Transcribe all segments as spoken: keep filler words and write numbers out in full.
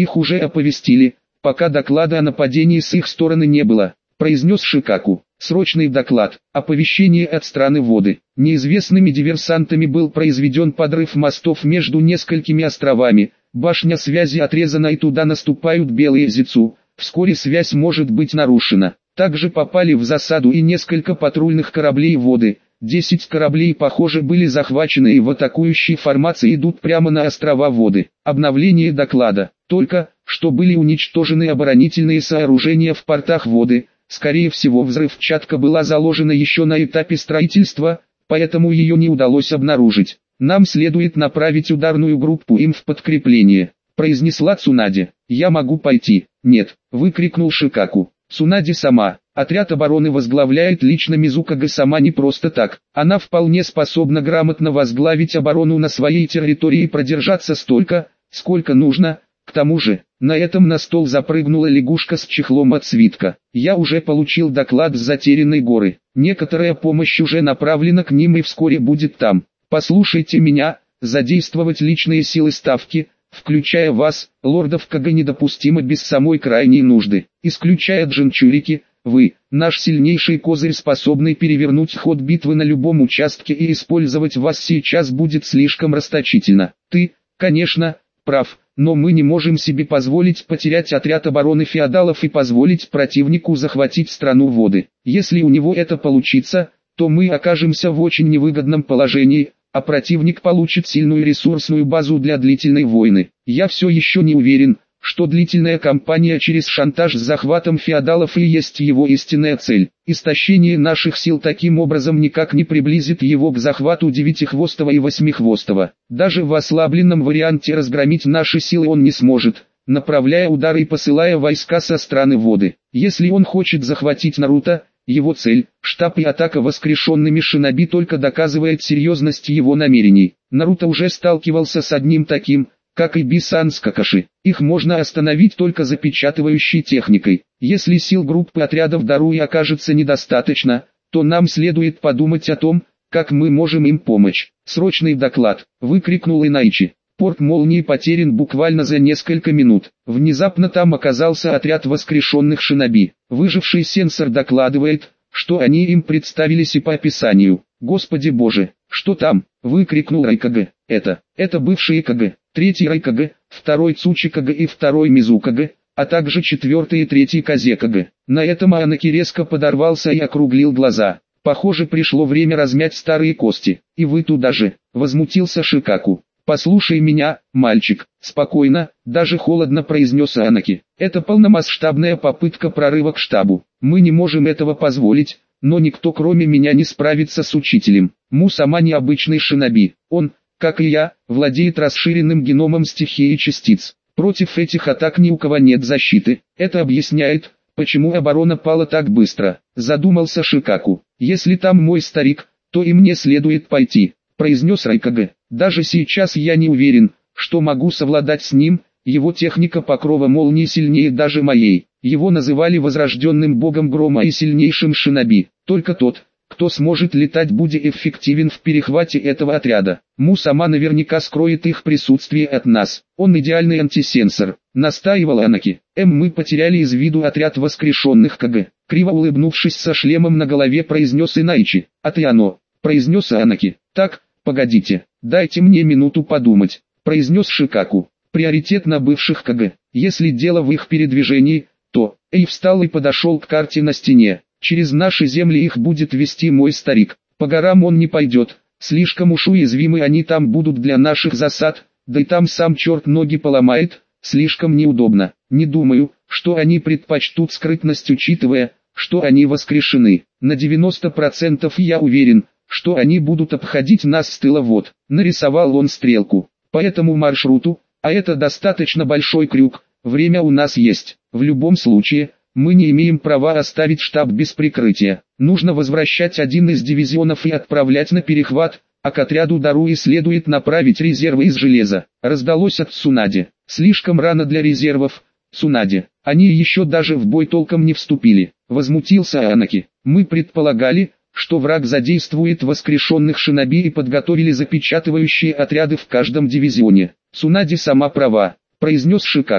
их уже оповестили, пока доклада о нападении с их стороны не было, произнес Шикаку. Срочный доклад, оповещение от страны воды. Неизвестными диверсантами был произведен подрыв мостов между несколькими островами, башня связи отрезана и туда наступают белые зицу, вскоре связь может быть нарушена. Также попали в засаду и несколько патрульных кораблей воды, десять кораблей похоже были захвачены и в атакующей формации идут прямо на острова воды. Обновление доклада, только, что были уничтожены оборонительные сооружения в портах воды. Скорее всего, взрывчатка была заложена еще на этапе строительства, поэтому ее не удалось обнаружить. Нам следует направить ударную группу им в подкрепление, произнесла Цунаде. Я могу пойти. Нет, выкрикнул Шикаку. Цунаде сама. Отряд обороны возглавляет лично Мизукага сама не просто так. Она вполне способна грамотно возглавить оборону на своей территории и продержаться столько, сколько нужно. К тому же, на этом на стол запрыгнула лягушка с чехлом от свитка. Я уже получил доклад с затерянной горы. Некоторая помощь уже направлена к ним и вскоре будет там. Послушайте меня, задействовать личные силы ставки, включая вас, лордов Кага, недопустимо без самой крайней нужды. Исключая Джинчурики, вы, наш сильнейший козырь, способный перевернуть ход битвы на любом участке, и использовать вас сейчас будет слишком расточительно. Ты, конечно, прав. Но мы не можем себе позволить потерять отряд обороны феодалов и позволить противнику захватить страну воды. Если у него это получится, то мы окажемся в очень невыгодном положении, а противник получит сильную ресурсную базу для длительной войны. Я все еще не уверен, что длительная кампания через шантаж с захватом феодалов и есть его истинная цель. Истощение наших сил таким образом никак не приблизит его к захвату Девятихвостого и Восьмихвостого. Даже в ослабленном варианте разгромить наши силы он не сможет, направляя удары и посылая войска со страны воды. Если он хочет захватить Наруто, его цель, штаб и атака воскрешенными шиноби только доказывает серьезность его намерений. Наруто уже сталкивался с одним таким, как и Бисан с Какаши. Их можно остановить только запечатывающей техникой. Если сил группы отрядов Даруи окажется недостаточно, то нам следует подумать о том, как мы можем им помочь. Срочный доклад, выкрикнул Инайчи. Порт Молнии потерян буквально за несколько минут. Внезапно там оказался отряд воскрешенных шиноби. Выживший сенсор докладывает, что они им представились и по описанию. Господи боже, что там? Выкрикнул Райкага. Это, это бывшие Кага. Третий Райкага, второй Цучикага и второй Мизукага, а также четвертый и третий Казекага. На этом Анаки резко подорвался и округлил глаза. Похоже, пришло время размять старые кости. И вы туда же, возмутился Шикаку. Послушай меня, мальчик, спокойно, даже холодно произнес Анаки. Это полномасштабная попытка прорыва к штабу. Мы не можем этого позволить, но никто кроме меня не справится с учителем. Му сама необычный шиноби. Он, как и я, владеет расширенным геномом стихии частиц. Против этих атак ни у кого нет защиты. Это объясняет, почему оборона пала так быстро. Задумался Шикаку. Если там мой старик, то и мне следует пойти, произнес Райкага. Даже сейчас я не уверен, что могу совладать с ним. Его техника покрова молнии сильнее даже моей. Его называли возрожденным богом грома и сильнейшим шиноби. Только тот, кто сможет летать, будет эффективен в перехвате этого отряда. Му сама наверняка скроет их присутствие от нас. Он идеальный антисенсор, настаивал Анаки. М мы потеряли из виду отряд воскрешенных Кага. Криво улыбнувшись со шлемом на голове, произнес Инайчи. А ты оно, произнес Анаки. Так, погодите, дайте мне минуту подумать, произнес Шикаку. Приоритет на бывших Кага. Если дело в их передвижении, то... Эй встал и подошел к карте на стене. Через наши земли их будет вести мой старик. По горам он не пойдет, слишком уж уязвимы они там будут для наших засад, да и там сам черт ноги поломает, слишком неудобно. Не думаю, что они предпочтут скрытность, учитывая, что они воскрешены. На девяносто процентов я уверен, что они будут обходить нас с тыла. Вот, нарисовал он стрелку. По этому маршруту, а это достаточно большой крюк, время у нас есть. В любом случае, мы не имеем права оставить штаб без прикрытия. Нужно возвращать один из дивизионов и отправлять на перехват, а к отряду Даруи следует направить резервы из железа. Раздалось от Цунаде. Слишком рано для резервов, Цунаде. Они еще даже в бой толком не вступили. Возмутился Анаки. Мы предполагали, что враг задействует воскрешенных шиноби и подготовили запечатывающие отряды в каждом дивизионе. Цунаде сама права, произнес Шикаку.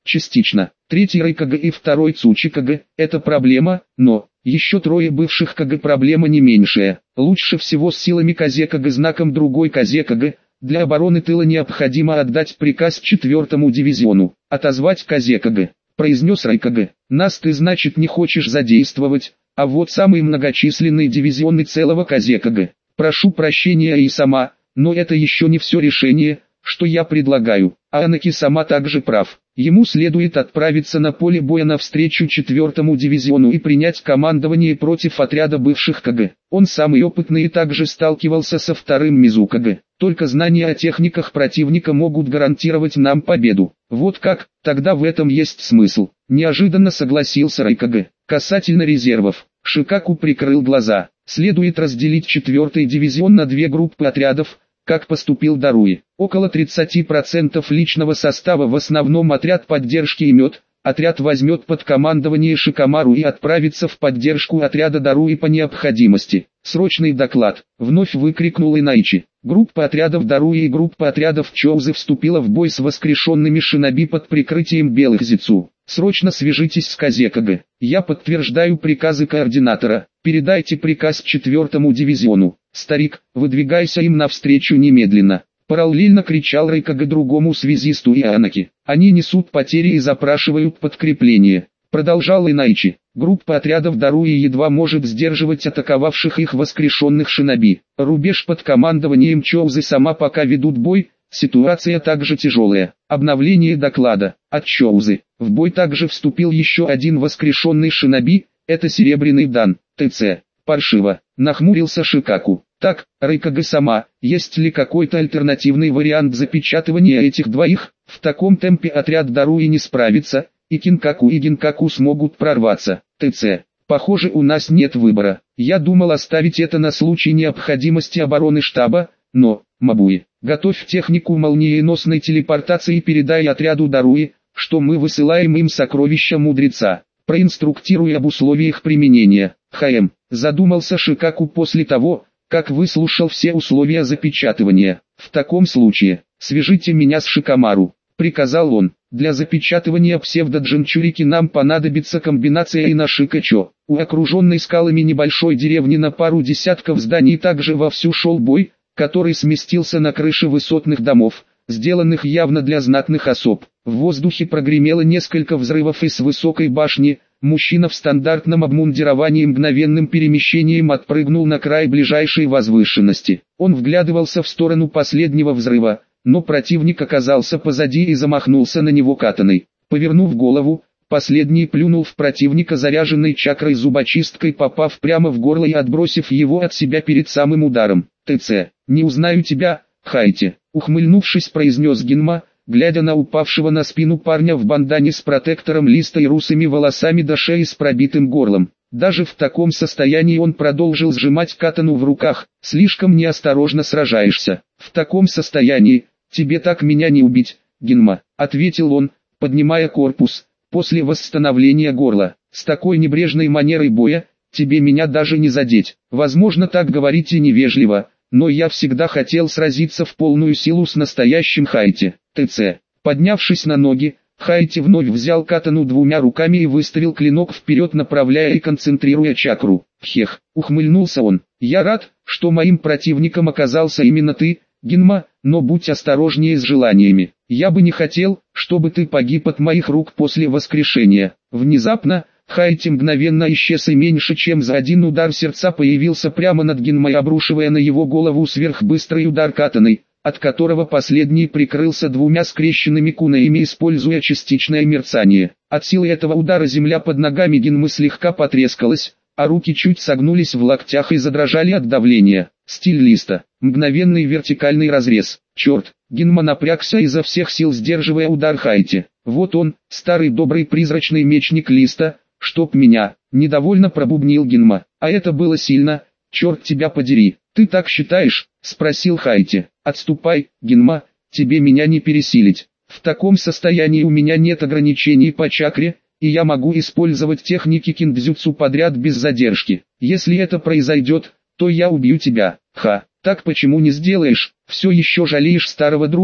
частично. Третий Райкага и второй Цучикага – это проблема, но еще трое бывших Кага проблема не меньшая. Лучше всего с силами Казекага знаком другой Казекага. Для обороны тыла необходимо отдать приказ четвертому дивизиону, отозвать Казекага. Произнес Райкага. Нас ты значит не хочешь задействовать, а вот самые многочисленные дивизионы целого Казекага. Прошу прощения и сама, но это еще не все решение, что я предлагаю. А Анаки сама также прав. Ему следует отправиться на поле боя навстречу четвертому дивизиону и принять командование против отряда бывших Кага. Он самый опытный и также сталкивался со вторым Мизукага. Только знания о техниках противника могут гарантировать нам победу. Вот как, тогда в этом есть смысл. Неожиданно согласился Райкага. Касательно резервов, Шикаку прикрыл глаза. Следует разделить четвертый дивизион на две группы отрядов, как поступил Даруи. Около тридцати процентов личного состава в основном отряд поддержки имет, отряд возьмет под командование Шикамару и отправится в поддержку отряда Даруи по необходимости. Срочный доклад, вновь выкрикнул Инайчи. Группа отрядов Даруи и группа отрядов Чоузы вступила в бой с воскрешенными шиноби под прикрытием белых зицу. Срочно свяжитесь с Казекага. Я подтверждаю приказы координатора. Передайте приказ четвертому дивизиону. Старик, выдвигайся им навстречу немедленно. Параллельно кричал Райкага другому связисту и Анаки. Они несут потери и запрашивают подкрепление. Продолжал Инайчи. Группа отрядов Даруи едва может сдерживать атаковавших их воскрешенных шиноби. Рубеж под командованием Чоузы сама пока ведут бой. Ситуация также тяжелая. Обновление доклада. От Чоузы. В бой также вступил еще один воскрешенный шиноби. Это Серебряный Дан. ТЦ. Паршиво. Нахмурился Шикаку. Так, Райкага сама, есть ли какой-то альтернативный вариант запечатывания этих двоих? В таком темпе отряд Даруи не справится, и Кинкаку и Гинкаку смогут прорваться. ТЦ. Похоже, у нас нет выбора. Я думал оставить это на случай необходимости обороны штаба, но, Мабуи, готовь технику молниеносной телепортации и передай отряду Даруи, что мы высылаем им сокровища мудреца. Проинструктируй об условиях применения. ХМ. Задумался Шикаку после того, как выслушал все условия запечатывания. В таком случае, свяжите меня с Шикамару, приказал он. Для запечатывания псевдоджинчурики нам понадобится комбинация Инашика-Чо. У окруженной скалами небольшой деревни на пару десятков зданий также вовсю шел бой, который сместился на крыши высотных домов, сделанных явно для знатных особ. В воздухе прогремело несколько взрывов и с высокой башни. Мужчина в стандартном обмундировании мгновенным перемещением отпрыгнул на край ближайшей возвышенности. Он вглядывался в сторону последнего взрыва, но противник оказался позади и замахнулся на него катаной. Повернув голову, последний плюнул в противника заряженной чакрой зубочисткой, попав прямо в горло и отбросив его от себя перед самым ударом. ТЦ. «Не узнаю тебя, Хайти», ухмыльнувшись, произнес Гинма, глядя на упавшего на спину парня в бандане с протектором листа и русыми волосами до шеи с пробитым горлом. Даже в таком состоянии он продолжил сжимать катану в руках. «Слишком неосторожно сражаешься. В таком состоянии, тебе так меня не убить, Гинма», ответил он, поднимая корпус, после восстановления горла. «С такой небрежной манерой боя, тебе меня даже не задеть. Возможно, так говорить и невежливо, но я всегда хотел сразиться в полную силу с настоящим Хайти». ТЦ. Поднявшись на ноги, Хайти вновь взял катану двумя руками и выставил клинок вперед, направляя и концентрируя чакру. «Хех», ухмыльнулся он, «я рад, что моим противником оказался именно ты, Гинма, но будь осторожнее с желаниями. Я бы не хотел, чтобы ты погиб от моих рук после воскрешения». Внезапно, Хайти мгновенно исчез и меньше чем за один удар сердца появился прямо над Гинмой, обрушивая на его голову сверхбыстрый удар катаной, от которого последний прикрылся двумя скрещенными кунаями, используя частичное мерцание. От силы этого удара земля под ногами Гинмы слегка потрескалась, а руки чуть согнулись в локтях и задрожали от давления. Стиль листа. Мгновенный вертикальный разрез. Черт, Гинма напрягся изо всех сил, сдерживая удар Хайти. Вот он, старый добрый призрачный мечник листа, чтоб меня, недовольно пробубнил Гинма. А это было сильно, черт тебя подери. Ты так считаешь? Спросил Хайти. Отступай, Гинма, тебе меня не пересилить. В таком состоянии у меня нет ограничений по чакре, и я могу использовать техники киндзюцу подряд без задержки. Если это произойдет, то я убью тебя. Ха, так почему не сделаешь? Все еще жалеешь старого друга?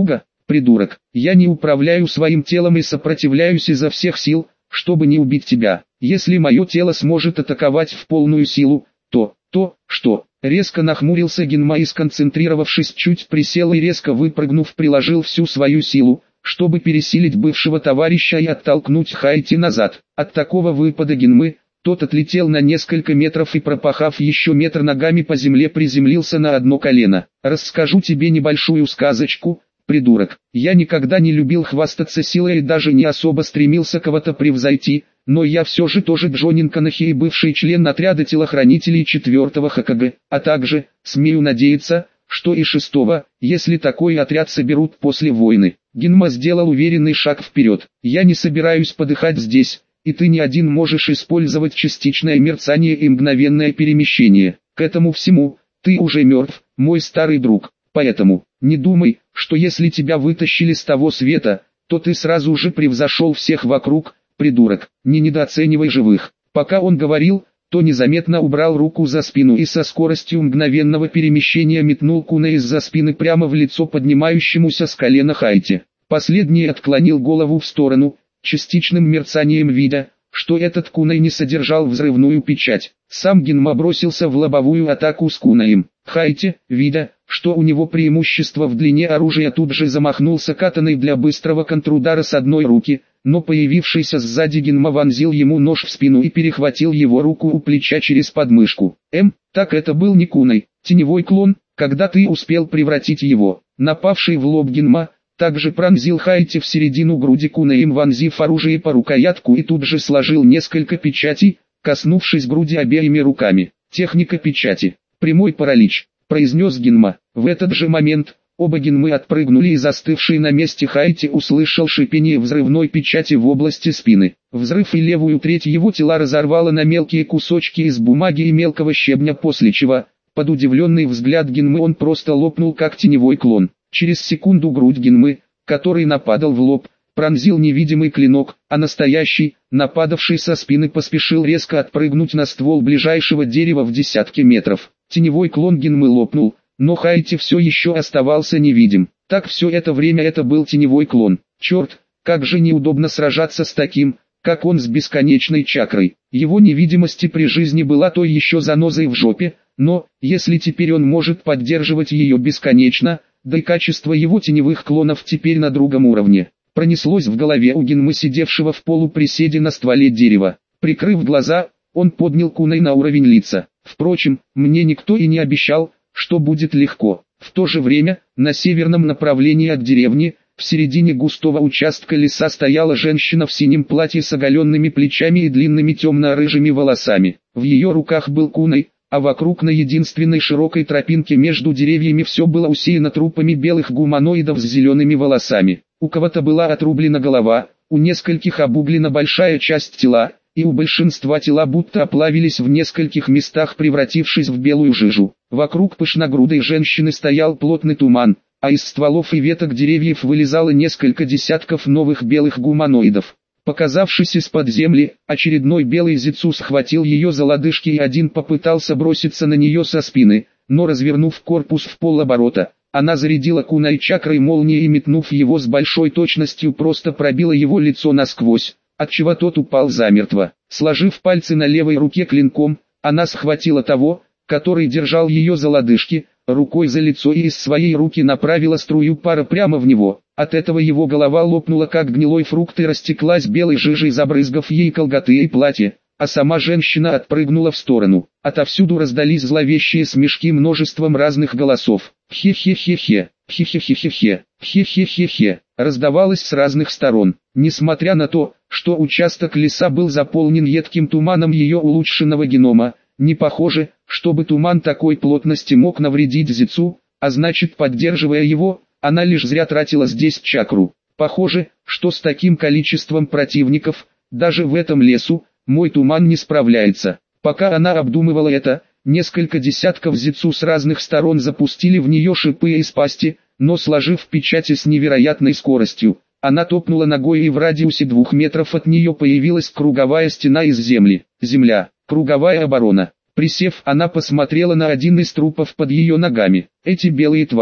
придурок. Я не управляю своим телом и сопротивляюсь изо всех сил, чтобы не убить тебя. Если мое тело сможет атаковать в полную силу, то, то, что? Резко нахмурился Генма и, сконцентрировавшись, чуть присел и, резко выпрыгнув, приложил всю свою силу, чтобы пересилить бывшего товарища и оттолкнуть Хайти назад. От такого выпада Генмы, тот отлетел на несколько метров и, пропахав еще метр ногами по земле, приземлился на одно колено. «Расскажу тебе небольшую сказочку, придурок. Я никогда не любил хвастаться силой и даже не особо стремился кого-то превзойти, но я все же тоже Джонин Канахи и бывший член отряда телохранителей четвертого ХКГ, а также, смею надеяться, что и шестого, если такой отряд соберут после войны». Генма сделал уверенный шаг вперед. «Я не собираюсь подыхать здесь, и ты не один можешь использовать частичное мерцание и мгновенное перемещение. К этому всему, ты уже мертв, мой старый друг, поэтому, не думай, что если тебя вытащили с того света, то ты сразу же превзошел всех вокруг, придурок, не недооценивай живых». Пока он говорил, то незаметно убрал руку за спину и со скоростью мгновенного перемещения метнул Куна из-за спины прямо в лицо поднимающемуся с колена Хайти. Последний отклонил голову в сторону, частичным мерцанием видя, что этот Кунай не содержал взрывную печать. Сам Генма бросился в лобовую атаку с Кунаем. Хайти, видя, что у него преимущество в длине оружия, тут же замахнулся катаной для быстрого контрудара с одной руки, но появившийся сзади Генма вонзил ему нож в спину и перехватил его руку у плеча через подмышку. «Эм, так это был не Кунай, теневой клон, когда ты успел превратить его». Напавший в лоб Генма также пронзил Хайти в середину груди Кунаем, вонзив оружие по рукоятку, и тут же сложил несколько печатей, коснувшись груди обеими руками. «Техника печати. Прямой паралич», — произнес Генма. В этот же момент оба Генмы отпрыгнули, и застывший на месте Хайти услышал шипение взрывной печати в области спины. Взрыв и левую треть его тела разорвало на мелкие кусочки из бумаги и мелкого щебня, после чего, под удивленный взгляд Генмы, он просто лопнул как теневой клон. Через секунду грудь Генмы, который нападал в лоб, пронзил невидимый клинок, а настоящий, нападавший со спины, поспешил резко отпрыгнуть на ствол ближайшего дерева в десятки метров. Теневой клон Генмы лопнул, но Хайти все еще оставался невидим. Так все это время это был теневой клон. Черт, как же неудобно сражаться с таким, как он, с бесконечной чакрой. Его невидимость при жизни была той еще занозой в жопе, но, если теперь он может поддерживать ее бесконечно, да и качество его теневых клонов теперь на другом уровне. Пронеслось в голове у Генмы, сидевшего в полуприседе на стволе дерева. Прикрыв глаза, он поднял Кунай на уровень лица. Впрочем, мне никто и не обещал, что будет легко. В то же время, на северном направлении от деревни, в середине густого участка леса, стояла женщина в синем платье с оголенными плечами и длинными темно-рыжими волосами. В ее руках был Кунай, а вокруг на единственной широкой тропинке между деревьями все было усеяно трупами белых гуманоидов с зелеными волосами. У кого-то была отрублена голова, у нескольких обуглена большая часть тела, и у большинства тела будто оплавились в нескольких местах, превратившись в белую жижу. Вокруг пышногрудой женщины стоял плотный туман, а из стволов и веток деревьев вылезало несколько десятков новых белых гуманоидов. Показавшись из-под земли, очередной белый зецу схватил ее за лодыжки, и один попытался броситься на нее со спины, но, развернув корпус в полоборота, она зарядила Кунай чакрой молнии и, метнув его с большой точностью, просто пробила его лицо насквозь, отчего тот упал замертво. Сложив пальцы на левой руке клинком, она схватила того, который держал ее за лодыжки, рукой за лицо, и из своей руки направила струю пара прямо в него. От этого его голова лопнула как гнилой фрукт и растеклась белой жижей, забрызгав ей колготы и платье, а сама женщина отпрыгнула в сторону. Отовсюду раздались зловещие смешки множеством разных голосов. «Хе-хе-хе-хе, хе-хе-хе-хе-хе, хе-хе-хе-хе», раздавалось с разных сторон. Несмотря на то, что участок леса был заполнен едким туманом ее улучшенного генома, не похоже, чтобы туман такой плотности мог навредить зецу, а значит, поддерживая его, она лишь зря тратила здесь чакру. Похоже, что с таким количеством противников, даже в этом лесу, мой туман не справляется. Пока она обдумывала это, несколько десятков зецу с разных сторон запустили в нее шипы из пасти, но, сложив печати с невероятной скоростью, она топнула ногой, и в радиусе двух метров от нее появилась круговая стена из земли. Земля, круговая оборона. Присев, она посмотрела на один из трупов под ее ногами. Эти белые твари,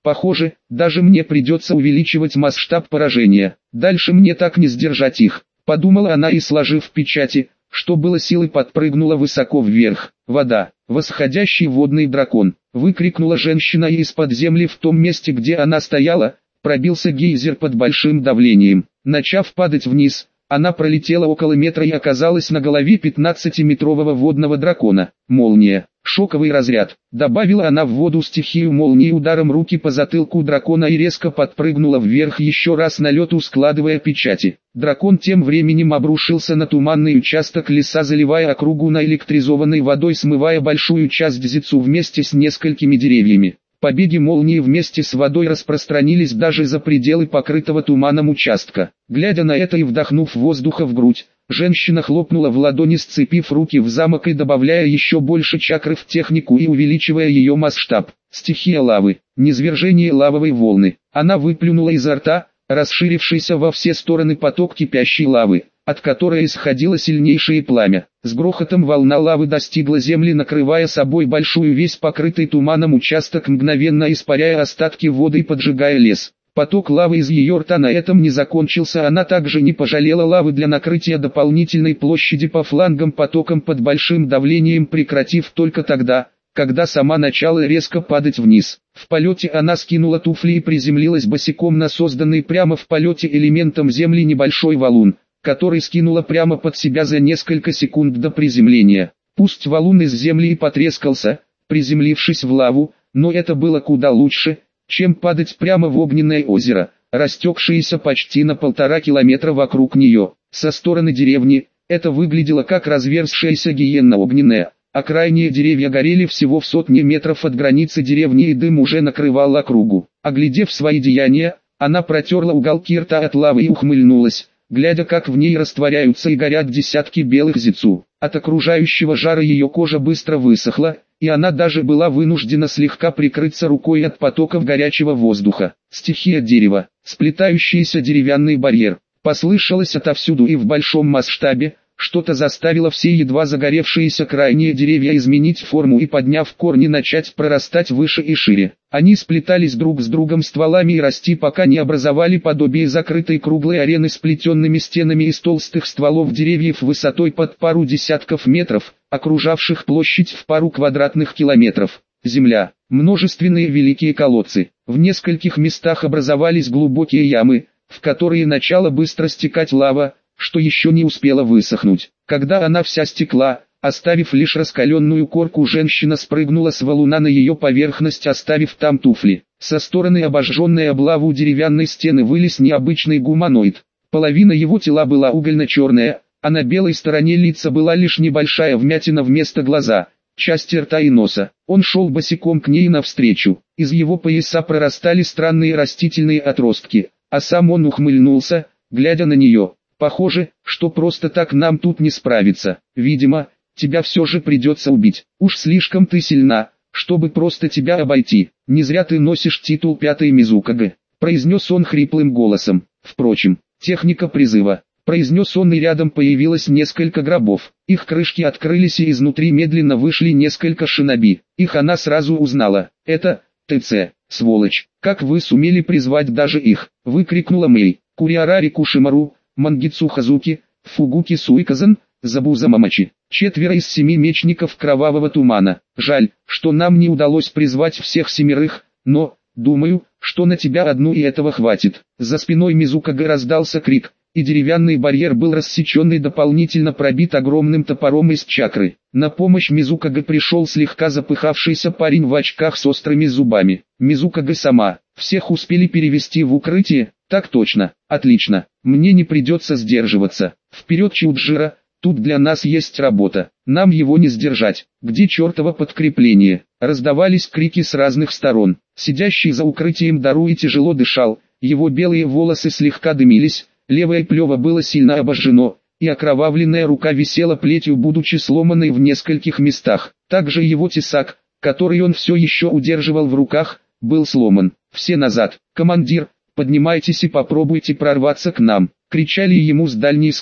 Похоже, даже мне придется увеличивать масштаб поражения. Дальше мне так не сдержать их. Подумала она и, сложив печати, что было силы, подпрыгнула высоко вверх. Вода, восходящий водный дракон, выкрикнула женщина, и из-под земли в том месте, где она стояла, пробился гейзер под большим давлением. Начав падать вниз, она пролетела около метра и оказалась на голове пятнадцатиметрового водного дракона. Молния, шоковый разряд. Добавила она в воду стихию молнии ударом руки по затылку дракона и резко подпрыгнула вверх, еще раз на лету складывая печати. Дракон тем временем обрушился на туманный участок леса, заливая округу наэлектризованной водой, смывая большую часть Зицу вместе с несколькими деревьями. Побеги молнии вместе с водой распространились даже за пределы покрытого туманом участка. Глядя на это и вдохнув воздуха в грудь, женщина хлопнула в ладони, сцепив руки в замок и добавляя еще больше чакры в технику и увеличивая ее масштаб. Стихия лавы, низвержение лавовой волны. Она выплюнула изо рта расширившийся во все стороны поток кипящей лавы, от которой исходило сильнейшее пламя. С грохотом волна лавы достигла земли, накрывая собой большую, весь покрытый туманом участок, мгновенно испаряя остатки воды и поджигая лес. Поток лавы из ее рта на этом не закончился, она также не пожалела лавы для накрытия дополнительной площади по флангам потоком под большим давлением, прекратив только тогда, когда сама начала резко падать вниз. В полете она скинула туфли и приземлилась босиком на созданный прямо в полете элементом земли небольшой валун, который скинула прямо под себя за несколько секунд до приземления. Пусть валун из земли и потрескался, приземлившись в лаву, но это было куда лучше, чем падать прямо в огненное озеро, растекшееся почти на полтора километра вокруг нее. Со стороны деревни это выглядело как разверзшаяся гиенна огненная, а крайние деревья горели всего в сотне метров от границы деревни, и дым уже накрывал округу. Оглядев свои деяния, она протерла уголки рта от лавы и ухмыльнулась, глядя, как в ней растворяются и горят десятки белых зицу. От окружающего жара ее кожа быстро высохла, и она даже была вынуждена слегка прикрыться рукой от потоков горячего воздуха. Стихия дерева, сплетающийся деревянный барьер, послышалось отовсюду и в большом масштабе. Что-то заставило все едва загоревшиеся крайние деревья изменить форму и, подняв корни, начать прорастать выше и шире. Они сплетались друг с другом стволами и расти, пока не образовали подобие закрытой круглой арены с плетенными стенами из толстых стволов деревьев высотой под пару десятков метров, окружавших площадь в пару квадратных километров. Земля, множественные великие колодцы. В нескольких местах образовались глубокие ямы, в которые начала быстро стекать лава, что еще не успела высохнуть. Когда она вся стекла, оставив лишь раскаленную корку, женщина спрыгнула с валуна на ее поверхность, оставив там туфли. Со стороны обожженной об лаву деревянной стены вылез необычный гуманоид. Половина его тела была угольно-черная, а на белой стороне лица была лишь небольшая вмятина вместо глаза, части рта и носа. Он шел босиком к ней навстречу. Из его пояса прорастали странные растительные отростки, а сам он ухмыльнулся, глядя на нее. Похоже, что просто так нам тут не справиться. Видимо, тебя все же придется убить. Уж слишком ты сильна, чтобы просто тебя обойти. Не зря ты носишь титул пятой Мизукаге, произнес он хриплым голосом. Впрочем, техника призыва, произнес он, и рядом появилось несколько гробов. Их крышки открылись, и изнутри медленно вышли несколько шиноби. Их она сразу узнала. Это ТЦ, сволочь. Как вы сумели призвать даже их? Выкрикнула Мэй. Куриарари Кушимару, Мангицу Хазуки, Фугуки Суиказан, Забуза Мамачи. Четверо из семи мечников кровавого тумана. Жаль, что нам не удалось призвать всех семерых, но, думаю, что на тебя одну и этого хватит. За спиной Мизукаге раздался крик, и деревянный барьер был рассечен и дополнительно пробит огромным топором из чакры. На помощь Мизукаге пришел слегка запыхавшийся парень в очках с острыми зубами. Мизукаге сама. Всех успели перевести в укрытие? Так точно. Отлично. Мне не придется сдерживаться. Вперед, Чуджира, тут для нас есть работа. Нам его не сдержать. Где чертово подкрепление? Раздавались крики с разных сторон. Сидящий за укрытием Даруи тяжело дышал, его белые волосы слегка дымились, левое плево было сильно обожжено, и окровавленная рука висела плетью, будучи сломанной в нескольких местах. Также его тесак, который он все еще удерживал в руках, был сломан. «Все назад! Командир, поднимайтесь и попробуйте прорваться к нам!» — кричали ему с дальней скалы.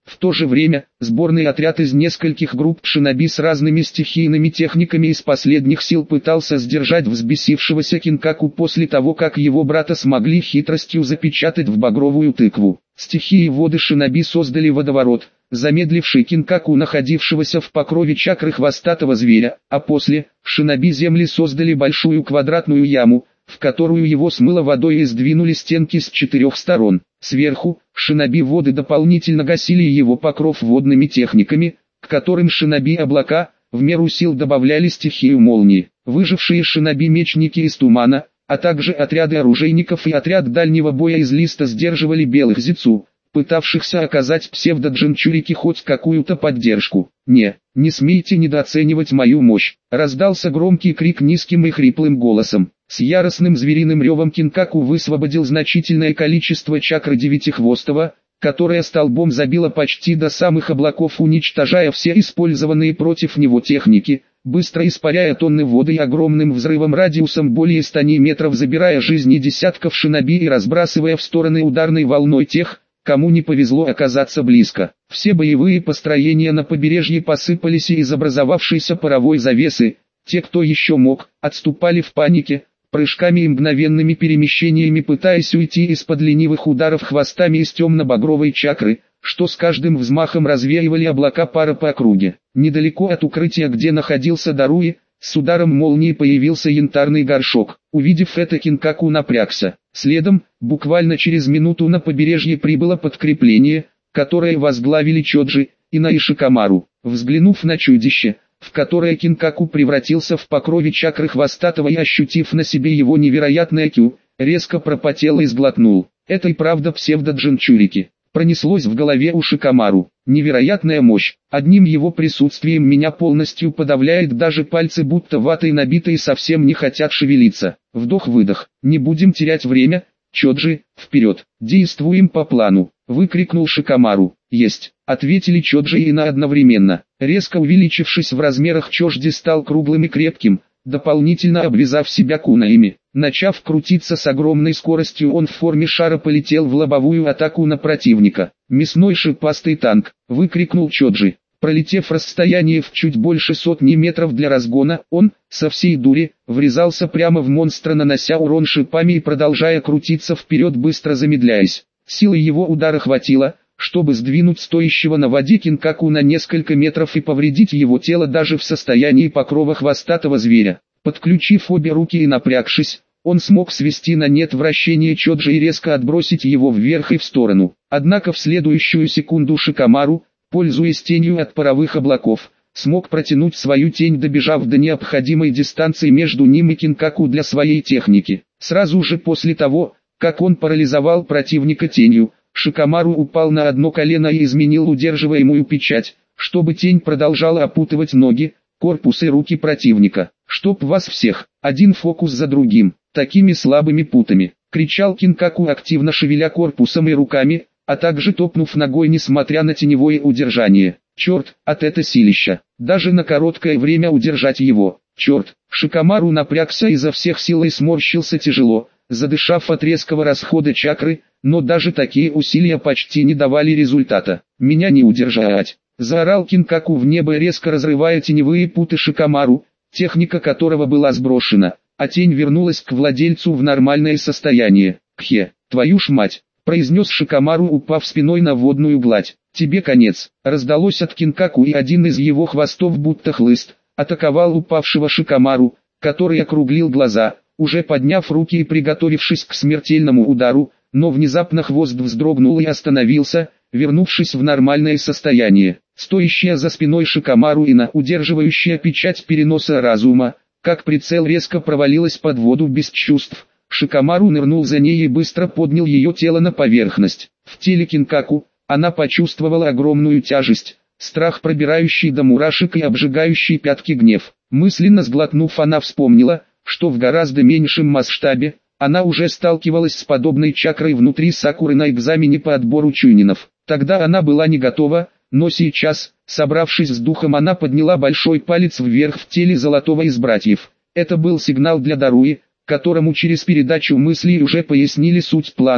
В то же время, сборный отряд из нескольких групп шиноби с разными стихийными техниками из последних сил пытался сдержать взбесившегося Кинкаку после того, как его брата смогли хитростью запечатать в багровую тыкву. Стихии воды шиноби создали водоворот, замедливший Кинкаку, находившегося в покрове чакры хвостатого зверя, а после, шиноби земли создали большую квадратную яму, в которую его смыло водой и сдвинули стенки с четырех сторон. Сверху, шиноби воды дополнительно гасили его покров водными техниками, к которым шиноби облака, в меру сил добавляли стихию молнии. Выжившие шиноби-мечники из тумана, а также отряды оружейников и отряд дальнего боя из листа сдерживали белых зицу, пытавшихся оказать псевдо-джинчурике хоть какую-то поддержку. «Не, не смейте недооценивать мою мощь!» Раздался громкий крик низким и хриплым голосом. С яростным звериным ревом Кинкаку высвободил значительное количество чакры Девятихвостого, которая столбом забила почти до самых облаков, уничтожая все использованные против него техники, быстро испаряя тонны воды и огромным взрывом радиусом более ста метров, забирая жизни десятков шиноби и разбрасывая в стороны ударной волной тех, кому не повезло оказаться близко. Все боевые построения на побережье посыпались из образовавшейся паровой завесы, те, кто еще мог, отступали в панике, прыжками и мгновенными перемещениями пытаясь уйти из-под ленивых ударов хвостами из темно-багровой чакры, что с каждым взмахом развеивали облака пара по округе. Недалеко от укрытия, где находился Даруи, с ударом молнии появился янтарный горшок. Увидев это, Кинкаку напрягся. Следом, буквально через минуту на побережье прибыло подкрепление, которое возглавили Чоджи и Наишикамару. Взглянув на чудище, в которое Кинкаку превратился в покрове чакры хвостатого и ощутив на себе его невероятное кю, резко пропотел и сглотнул. Это и правда псевдо-джинчурики. Пронеслось в голове у Шикамару. Невероятная мощь. Одним его присутствием меня полностью подавляет, даже пальцы будто ватой набитые совсем не хотят шевелиться. Вдох-выдох. Не будем терять время. Чоджи, вперед. Действуем по плану. Выкрикнул Шикамару. Есть. Ответили Чоджи и Ина одновременно. Резко увеличившись в размерах, Чоджи стал круглым и крепким, дополнительно обвязав себя кунаями. Начав крутиться с огромной скоростью, он в форме шара полетел в лобовую атаку на противника. «Мясной шипастый танк!» — выкрикнул Чоджи. Пролетев расстояние в чуть больше сотни метров для разгона, он, со всей дури, врезался прямо в монстра, нанося урон шипами и продолжая крутиться вперед, быстро замедляясь. Силы его удара хватило, чтобы сдвинуть стоящего на воде Кинкаку на несколько метров и повредить его тело даже в состоянии покрова хвостатого зверя. Подключив обе руки и напрягшись, он смог свести на нет вращение Чоджи и резко отбросить его вверх и в сторону. Однако в следующую секунду Шикамару, пользуясь тенью от паровых облаков, смог протянуть свою тень, добежав до необходимой дистанции между ним и Кинкаку для своей техники. Сразу же после того, как он парализовал противника тенью, Шикамару упал на одно колено и изменил удерживаемую печать, чтобы тень продолжала опутывать ноги, корпус и руки противника. «Чтоб вас всех, один фокус за другим, такими слабыми путами!» — кричал Кинкаку, активно шевеля корпусом и руками, а также топнув ногой, несмотря на теневое удержание. «Черт, от это силища! Даже на короткое время удержать его! Черт!» Шикамару напрягся изо всех сил и сморщился тяжело, задышав от резкого расхода чакры, но даже такие усилия почти не давали результата. «Меня не удержать!» — заорал Кинкаку в небо, резко разрывая теневые путы Шикамару, техника которого была сброшена, а тень вернулась к владельцу в нормальное состояние. «Кхе, твою ж мать!» — произнес Шикамару, упав спиной на водную гладь. «Тебе конец!» — раздалось от Кинкаку, и один из его хвостов, будто хлыст, атаковал упавшего Шикамару, который округлил глаза, уже подняв руки и приготовившись к смертельному удару, но внезапно хвост вздрогнул и остановился, вернувшись в нормальное состояние. Стоящая за спиной Шикамару Ина, удерживающая печать переноса разума, как прицел, резко провалилась под воду без чувств. Шикамару нырнул за ней и быстро поднял ее тело на поверхность. В теле Кинкаку она почувствовала огромную тяжесть, страх, пробирающий до мурашек и обжигающий пятки гнев. Мысленно сглотнув, она вспомнила, что в гораздо меньшем масштабе она уже сталкивалась с подобной чакрой внутри Сакуры на экзамене по отбору чунинов. Тогда она была не готова, но сейчас, собравшись с духом, она подняла большой палец вверх в теле Золотого из братьев. Это был сигнал для Даруи, которому через передачу мыслей уже пояснили суть плана,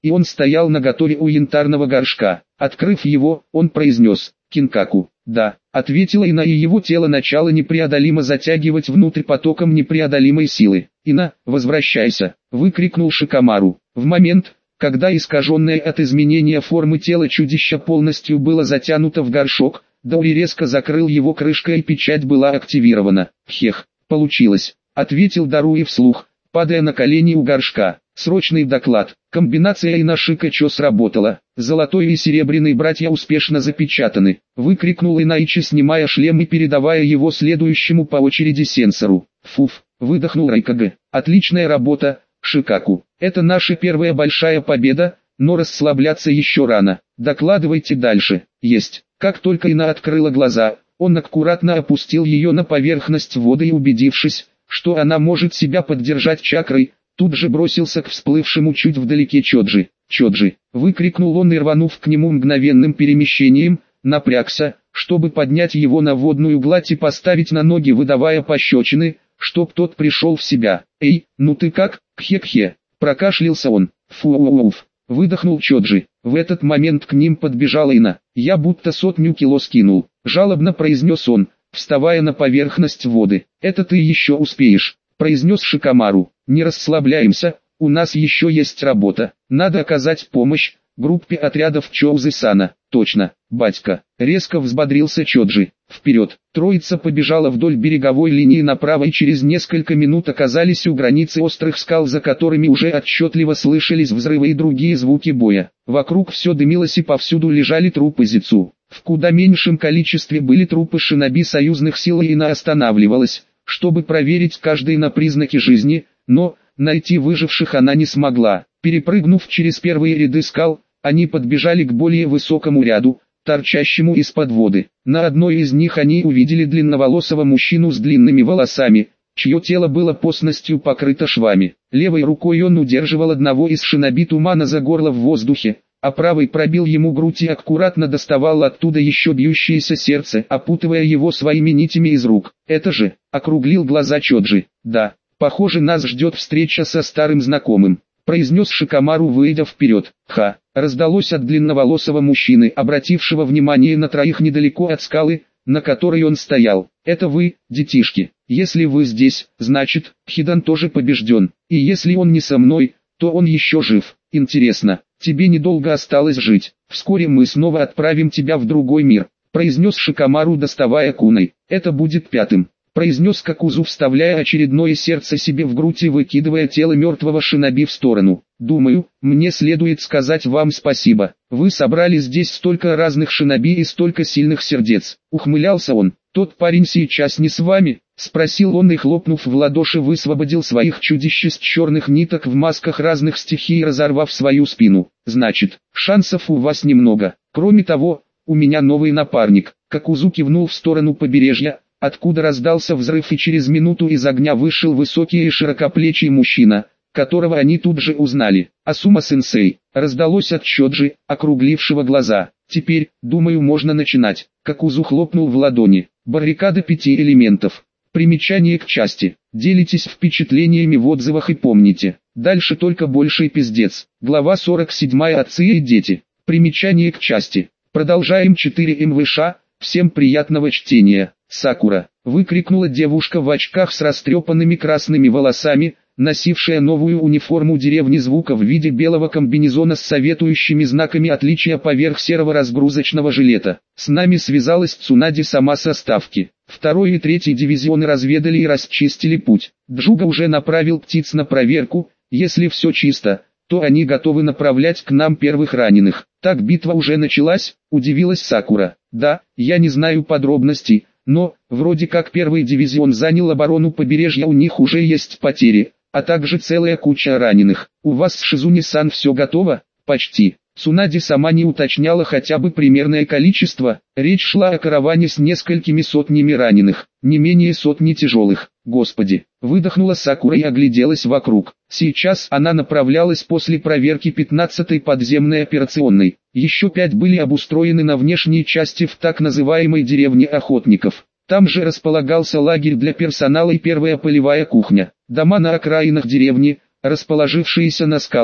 и он стоял наготове у янтарного горшка. Открыв его, он произнес: «Кинкаку». «Да», — ответила Ина, и его тело начало непреодолимо затягивать внутрь потоком непреодолимой силы. «Ина, возвращайся!» — выкрикнул Шикамару. В момент, когда искаженное от изменения формы тело чудища полностью было затянуто в горшок, Даори резко закрыл его крышкой, и печать была активирована. «Хех, получилось», — ответил Даруи вслух, падая на колени у горшка. «Срочный доклад». Комбинация Инашика-Чо сработала. «Золотой и серебряный братья успешно запечатаны», — выкрикнул Инаичи, снимая шлем и передавая его следующему по очереди сенсору. «Фуф», — выдохнул Райкаге. «Отличная работа, Шикаку. Это наша первая большая победа, но расслабляться еще рано. Докладывайте дальше». «Есть». Как только Ина открыла глаза, он аккуратно опустил ее на поверхность воды и, убедившись, что она может себя поддержать чакрой, тут же бросился к всплывшему чуть вдалеке Чоджи. «Чоджи!» — выкрикнул он и, рванув к нему мгновенным перемещением, напрягся, чтобы поднять его на водную гладь и поставить на ноги, выдавая пощечины, чтоб тот пришел в себя. «Эй, ну ты как, кхе-кхе!» — прокашлялся он. «Фу-уф!» — выдохнул Чоджи. В этот момент к ним подбежала Ина. «Я будто сотню кило скинул», — жалобно произнес он, вставая на поверхность воды. «Это ты еще успеешь», — произнес Шикамару. «Не расслабляемся, у нас еще есть работа. Надо оказать помощь группе отрядов Чоузы-сана». «Точно, батька», — резко взбодрился Чоджи. «Вперед!» Троица побежала вдоль береговой линии направо и через несколько минут оказались у границы острых скал, за которыми уже отчетливо слышались взрывы и другие звуки боя. Вокруг все дымилось и повсюду лежали трупы Зицу. В куда меньшем количестве были трупы шиноби союзных сил, и Ина останавливалась, чтобы проверить каждый на признаки жизни, но найти выживших она не смогла. Перепрыгнув через первые ряды скал, они подбежали к более высокому ряду, торчащему из-под воды. На одной из них они увидели длинноволосого мужчину с длинными волосами, чье тело было полностью покрыто швами. Левой рукой он удерживал одного из шиноби тумана за горло в воздухе, а правой пробил ему грудь и аккуратно доставал оттуда еще бьющееся сердце, опутывая его своими нитями из рук. «Это же», — округлил глаза Чоджи. «Да, похоже, нас ждет встреча со старым знакомым», — произнес Шикамару, выйдя вперед. «Ха!» — раздалось от длинноволосого мужчины, обратившего внимание на троих недалеко от скалы, на которой он стоял. «Это вы, детишки. Если вы здесь, значит, Хидан тоже побежден. И если он не со мной, то он еще жив. Интересно, тебе недолго осталось жить. Вскоре мы снова отправим тебя в другой мир», — произнес Шикамару, доставая куной. «Это будет пятым», — произнес Какузу, вставляя очередное сердце себе в грудь и выкидывая тело мертвого шиноби в сторону. «Думаю, мне следует сказать вам спасибо. Вы собрали здесь столько разных шиноби и столько сильных сердец», — ухмылялся он. «Тот парень сейчас не с вами?» — спросил он и, хлопнув в ладоши, высвободил своих чудищ из черных ниток в масках разных стихий, разорвав свою спину. «Значит, шансов у вас немного. Кроме того, у меня новый напарник». Какузу кивнул в сторону побережья, откуда раздался взрыв, и через минуту из огня вышел высокий и широкоплечий мужчина, которого они тут же узнали. «Асума-сенсей», раздалось от Чоджи, округлившего глаза. «Теперь, думаю, можно начинать». Какузу хлопнул в ладони. «Баррикада пяти элементов». Примечание к части. Делитесь впечатлениями в отзывах и помните. Дальше только больший пиздец. Глава сорок семь. Отцы и дети. Примечание к части. Продолжаем. четыре эм вэ ш. Всем приятного чтения. «Сакура!» — выкрикнула девушка в очках с растрепанными красными волосами, носившая новую униформу деревни Звука в виде белого комбинезона с советующими знаками отличия поверх серого разгрузочного жилета. «С нами связалась Цунади сама со ставки. Второй и третий дивизионы разведали и расчистили путь. Джуга уже направил птиц на проверку. Если все чисто, то они готовы направлять к нам первых раненых». «Так битва уже началась?» — удивилась Сакура. «Да, я не знаю подробностей, но, вроде как первый дивизион занял оборону побережья, у них уже есть потери, а также целая куча раненых. У вас с Шизуни-сан все готово?» «Почти». Цунади сама не уточняла хотя бы примерное количество, речь шла о караване с несколькими сотнями раненых, не менее сотни тяжелых. «Господи!» — выдохнула Сакура и огляделась вокруг. Сейчас она направлялась после проверки пятнадцатой подземной операционной. Еще пять были обустроены на внешней части в так называемой деревне охотников. Там же располагался лагерь для персонала и первая полевая кухня. Дома на окраинах деревни, расположившиеся на скалах,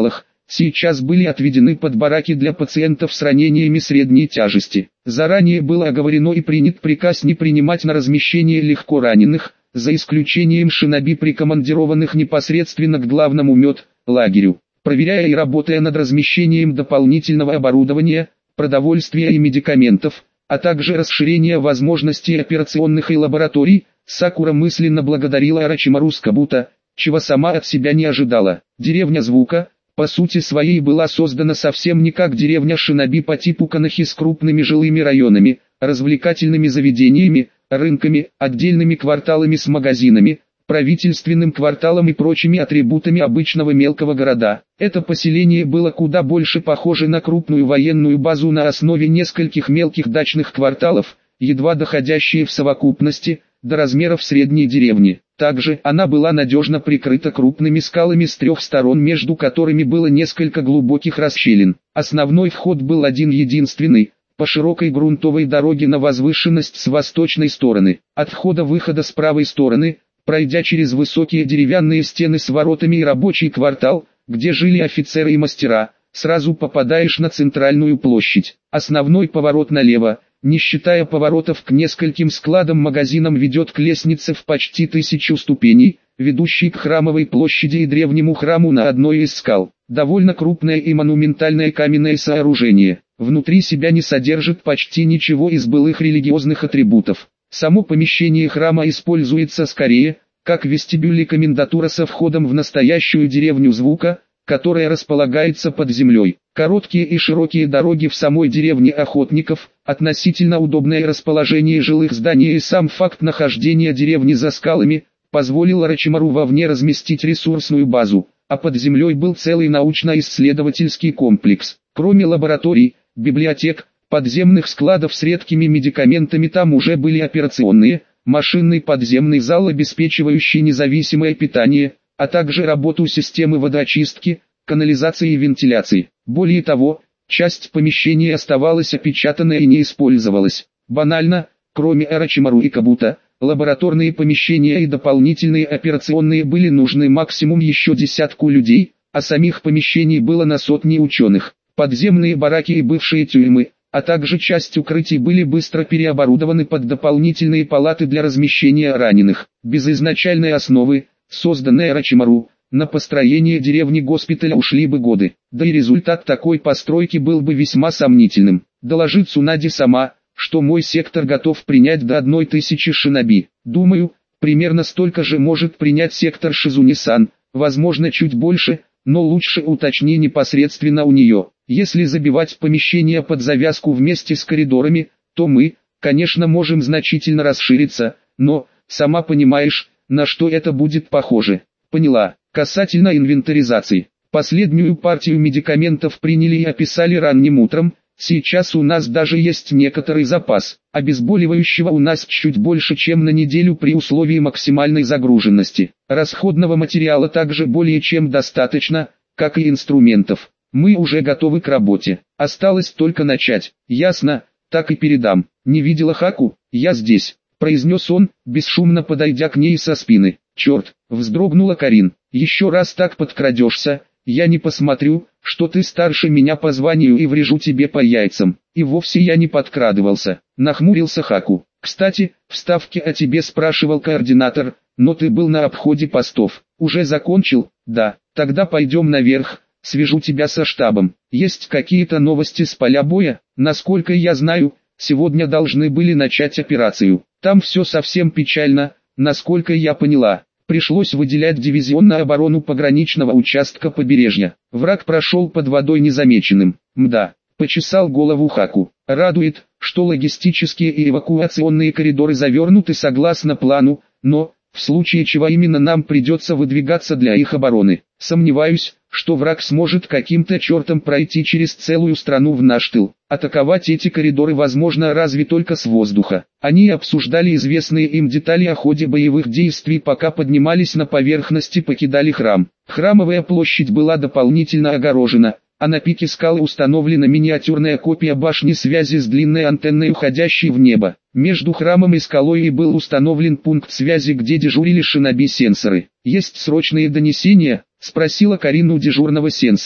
сейчас были отведены под бараки для пациентов с ранениями средней тяжести. Заранее было оговорено и принят приказ не принимать на размещение легко раненых, за исключением шиноби, прикомандированных непосредственно к главному медлагерю. Проверяя и работая над размещением дополнительного оборудования, продовольствия и медикаментов, а также расширение возможностей операционных и лабораторий, Сакура мысленно благодарила Орочимару Скабута, чего сама от себя не ожидала. Деревня Звука, по сути своей, была создана совсем не как деревня шиноби по типу Канахи с крупными жилыми районами, развлекательными заведениями, рынками, отдельными кварталами с магазинами, правительственным кварталом и прочими атрибутами обычного мелкого города. Это поселение было куда больше похоже на крупную военную базу на основе нескольких мелких дачных кварталов, едва доходящие в совокупности до размеров средней деревни. Также она была надежно прикрыта крупными скалами с трех сторон, между которыми было несколько глубоких расщелин. Основной вход был один-единственный, по широкой грунтовой дороге на возвышенность с восточной стороны. От входа-выхода с правой стороны, пройдя через высокие деревянные стены с воротами и рабочий квартал, где жили офицеры и мастера, сразу попадаешь на центральную площадь. Основной поворот налево, не считая поворотов к нескольким складам-магазинам, ведет к лестнице в почти тысячу ступеней, ведущей к храмовой площади и древнему храму на одной из скал. Довольно крупное и монументальное каменное сооружение. Внутри себя не содержит почти ничего из былых религиозных атрибутов. Само помещение храма используется скорее, как вестибюль и комендатура со входом в настоящую деревню Звука, которая располагается под землей. Короткие и широкие дороги в самой деревне Охотников, относительно удобное расположение жилых зданий и сам факт нахождения деревни за скалами, позволил Орочимару вовне разместить ресурсную базу, а под землей был целый научно-исследовательский комплекс. Кроме лабораторий, библиотек, подземных складов с редкими медикаментами, там уже были операционные, машинный подземный зал, обеспечивающий независимое питание, а также работу системы водоочистки, канализации и вентиляции. Более того, часть помещения оставалась опечатанной и не использовалась. Банально, кроме Орочимару и Кабута, лабораторные помещения и дополнительные операционные были нужны максимум еще десятку людей, а самих помещений было на сотни ученых. Подземные бараки и бывшие тюрьмы, а также часть укрытий были быстро переоборудованы под дополнительные палаты для размещения раненых. Без изначальной основы, созданной Орочимару, на построение деревни-госпиталя ушли бы годы, да и результат такой постройки был бы весьма сомнительным. Доложит Цунади сама, что мой сектор готов принять до одной тысячи шиноби. Думаю, примерно столько же может принять сектор Шизуни-сан, возможно чуть больше, но лучше уточни непосредственно у нее. Если забивать помещение под завязку вместе с коридорами, то мы, конечно, можем значительно расшириться, но, сама понимаешь, на что это будет похоже. Поняла. Касательно инвентаризации. Последнюю партию медикаментов приняли и описали ранним утром. Сейчас у нас даже есть некоторый запас. Обезболивающего у нас чуть больше, чем на неделю при условии максимальной загруженности. Расходного материала также более чем достаточно, как и инструментов. Мы уже готовы к работе. Осталось только начать. Ясно, так и передам. Не видела Хаку? Я здесь, произнес он, бесшумно подойдя к ней со спины. Черт, вздрогнула Карин. Еще раз так подкрадешься, я не посмотрю, что ты старше меня по званию и врежу тебе по яйцам. И вовсе я не подкрадывался, нахмурился Хаку. Кстати, в ставке о тебе спрашивал координатор, но ты был на обходе постов. Уже закончил? Да, тогда пойдем наверх, свяжу тебя со штабом. Есть какие-то новости с поля боя? Насколько я знаю, сегодня должны были начать операцию. Там все совсем печально, насколько я поняла. Пришлось выделять дивизион на оборону пограничного участка побережья. Враг прошел под водой незамеченным. Мда, почесал голову Хаку. Радует, что логистические и эвакуационные коридоры завернуты согласно плану, но, в случае чего именно нам придется выдвигаться для их обороны. Сомневаюсь, что враг сможет каким-то чертом пройти через целую страну в наш тыл. Атаковать эти коридоры возможно разве только с воздуха. Они обсуждали известные им детали о ходе боевых действий, пока поднимались на поверхность и покидали храм. Храмовая площадь была дополнительно огорожена, а на пике скалы установлена миниатюрная копия башни связи с длинной антенной, уходящей в небо. Между храмом и скалой и был установлен пункт связи, где дежурили шиноби-сенсоры. «Есть срочные донесения?» — спросила Карин у дежурного сенсора.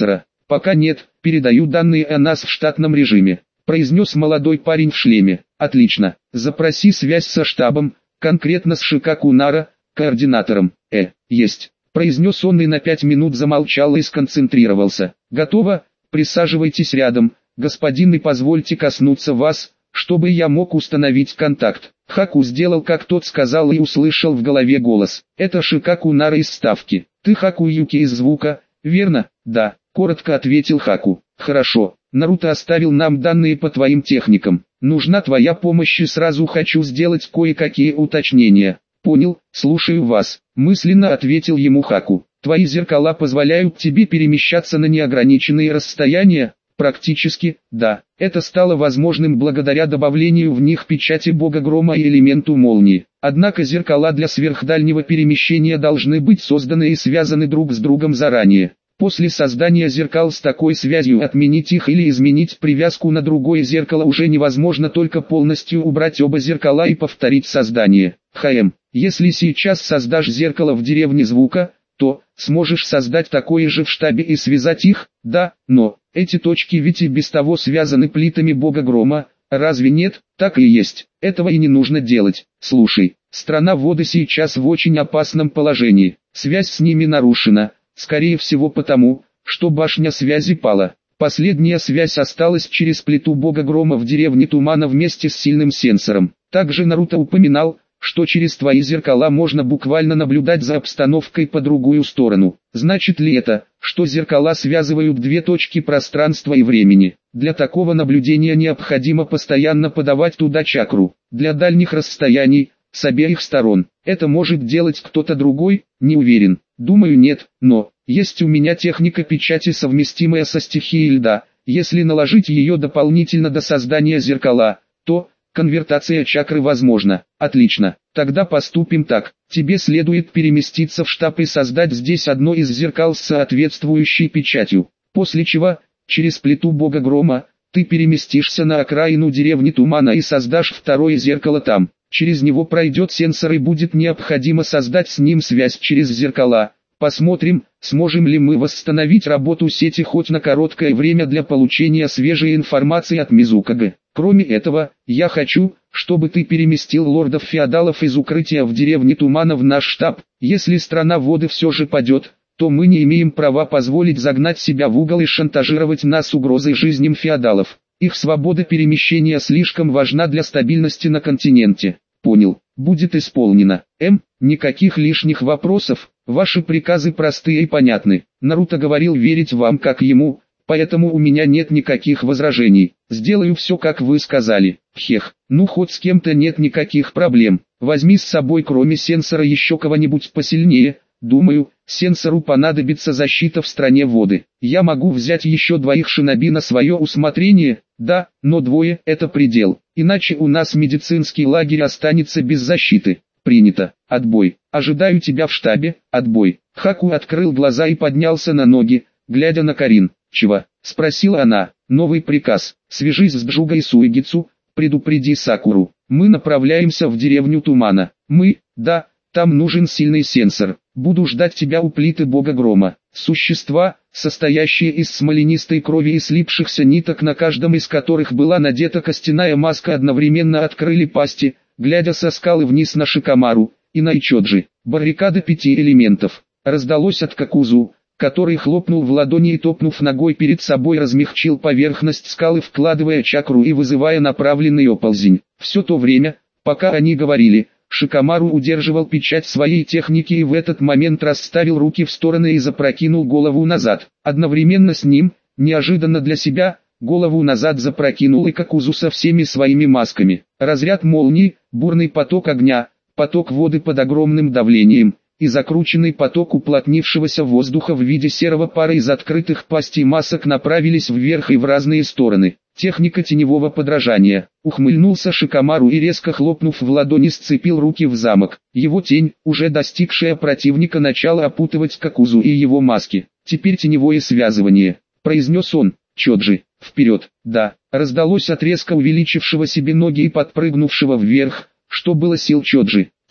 Пока нет, передаю данные о нас в штатном режиме, произнес молодой парень в шлеме. Отлично, запроси связь со штабом, конкретно с Шикаку Нара, координатором. Э, есть, произнес он и на пять минут замолчал и сконцентрировался. Готово, присаживайтесь рядом, господин, и позвольте коснуться вас, чтобы я мог установить контакт. Хаку сделал, как тот сказал, и услышал в голове голос. Это Шикаку Нара из Ставки. Ты Хаку Юки из Звука, верно? Да, коротко ответил Хаку. Хорошо, Наруто оставил нам данные по твоим техникам. Нужна твоя помощь и сразу хочу сделать кое-какие уточнения. Понял, слушаю вас, мысленно ответил ему Хаку. Твои зеркала позволяют тебе перемещаться на неограниченные расстояния? Практически, да. Это стало возможным благодаря добавлению в них печати бога грома и элементу молнии. Однако зеркала для сверхдальнего перемещения должны быть созданы и связаны друг с другом заранее. После создания зеркал с такой связью отменить их или изменить привязку на другое зеркало уже невозможно, только полностью убрать оба зеркала и повторить создание. ХМ. Если сейчас создашь зеркало в деревне Звука, то сможешь создать такое же в штабе и связать их? Да, но эти точки ведь и без того связаны плитами бога грома, разве нет? Так и есть, этого и не нужно делать. Слушай, страна воды сейчас в очень опасном положении, связь с ними нарушена, скорее всего потому, что башня связи пала. Последняя связь осталась через плиту бога грома в деревне Тумана вместе с сильным сенсором. Также Наруто упоминал, что через твои зеркала можно буквально наблюдать за обстановкой по другую сторону. Значит ли это, что зеркала связывают две точки пространства и времени? Для такого наблюдения необходимо постоянно подавать туда чакру. Для дальних расстояний, с обеих сторон. Это может делать кто-то другой? Не уверен. Думаю, нет, но есть у меня техника печати, совместимая со стихией льда. Если наложить ее дополнительно до создания зеркала, то конвертация чакры возможна. Отлично, тогда поступим так. Тебе следует переместиться в штаб и создать здесь одно из зеркал с соответствующей печатью. После чего, через плиту бога грома, ты переместишься на окраину деревни Тумана и создашь второе зеркало там. Через него пройдет сенсор и будет необходимо создать с ним связь через зеркала. Посмотрим, сможем ли мы восстановить работу сети хоть на короткое время для получения свежей информации от Мизукage. Кроме этого, я хочу, чтобы ты переместил лордов-феодалов из укрытия в деревне Тумана в наш штаб. Если страна воды все же падет, то мы не имеем права позволить загнать себя в угол и шантажировать нас угрозой жизням феодалов. Их свобода перемещения слишком важна для стабильности на континенте. Понял, будет исполнено. М, никаких лишних вопросов, ваши приказы простые и понятны. Наруто говорил верить вам как ему, поэтому у меня нет никаких возражений. Сделаю все, как вы сказали. Хех, ну хоть с кем-то нет никаких проблем. Возьми с собой кроме сенсора еще кого-нибудь посильнее. Думаю, сенсору понадобится защита в стране воды. Я могу взять еще двоих шиноби на свое усмотрение, да, но двое – это предел. Иначе у нас медицинский лагерь останется без защиты. Принято. Отбой. Ожидаю тебя в штабе. Отбой. Хаку открыл глаза и поднялся на ноги, глядя на Карин. «Чего?» – спросила она. «Новый приказ. Свяжись с Джуго и Суигицу, предупреди Сакуру. Мы направляемся в деревню Тумана». «Мы? Да, там нужен сильный сенсор. Буду ждать тебя у плиты бога грома». Существа, состоящие из смоленистой крови и слипшихся ниток, на каждом из которых была надета костяная маска, одновременно открыли пасти, глядя со скалы вниз на Шикамару и на Ичоджи. Баррикада пяти элементов. Раздалось от Какузу, который хлопнул в ладони и, топнув ногой перед собой, размягчил поверхность скалы, вкладывая чакру и вызывая направленный оползень. Все то время, пока они говорили, Шикамару удерживал печать своей техники и в этот момент расставил руки в стороны и запрокинул голову назад. Одновременно с ним, неожиданно для себя, голову назад запрокинул и Какузу со всеми своими масками. Разряд молнии, бурный поток огня, поток воды под огромным давлением и закрученный поток уплотнившегося воздуха в виде серого пара из открытых пастей масок направились вверх и в разные стороны. Техника теневого подражания. Ухмыльнулся Шикамару и, резко хлопнув в ладони, сцепил руки в замок. Его тень, уже достигшая противника, начала опутывать Какузу и его маски. «Теперь теневое связывание», — произнес он. «Чоджи, вперед!» «Да», — раздалось от резко увеличившего себе ноги и подпрыгнувшего вверх, что было сил Чоджи.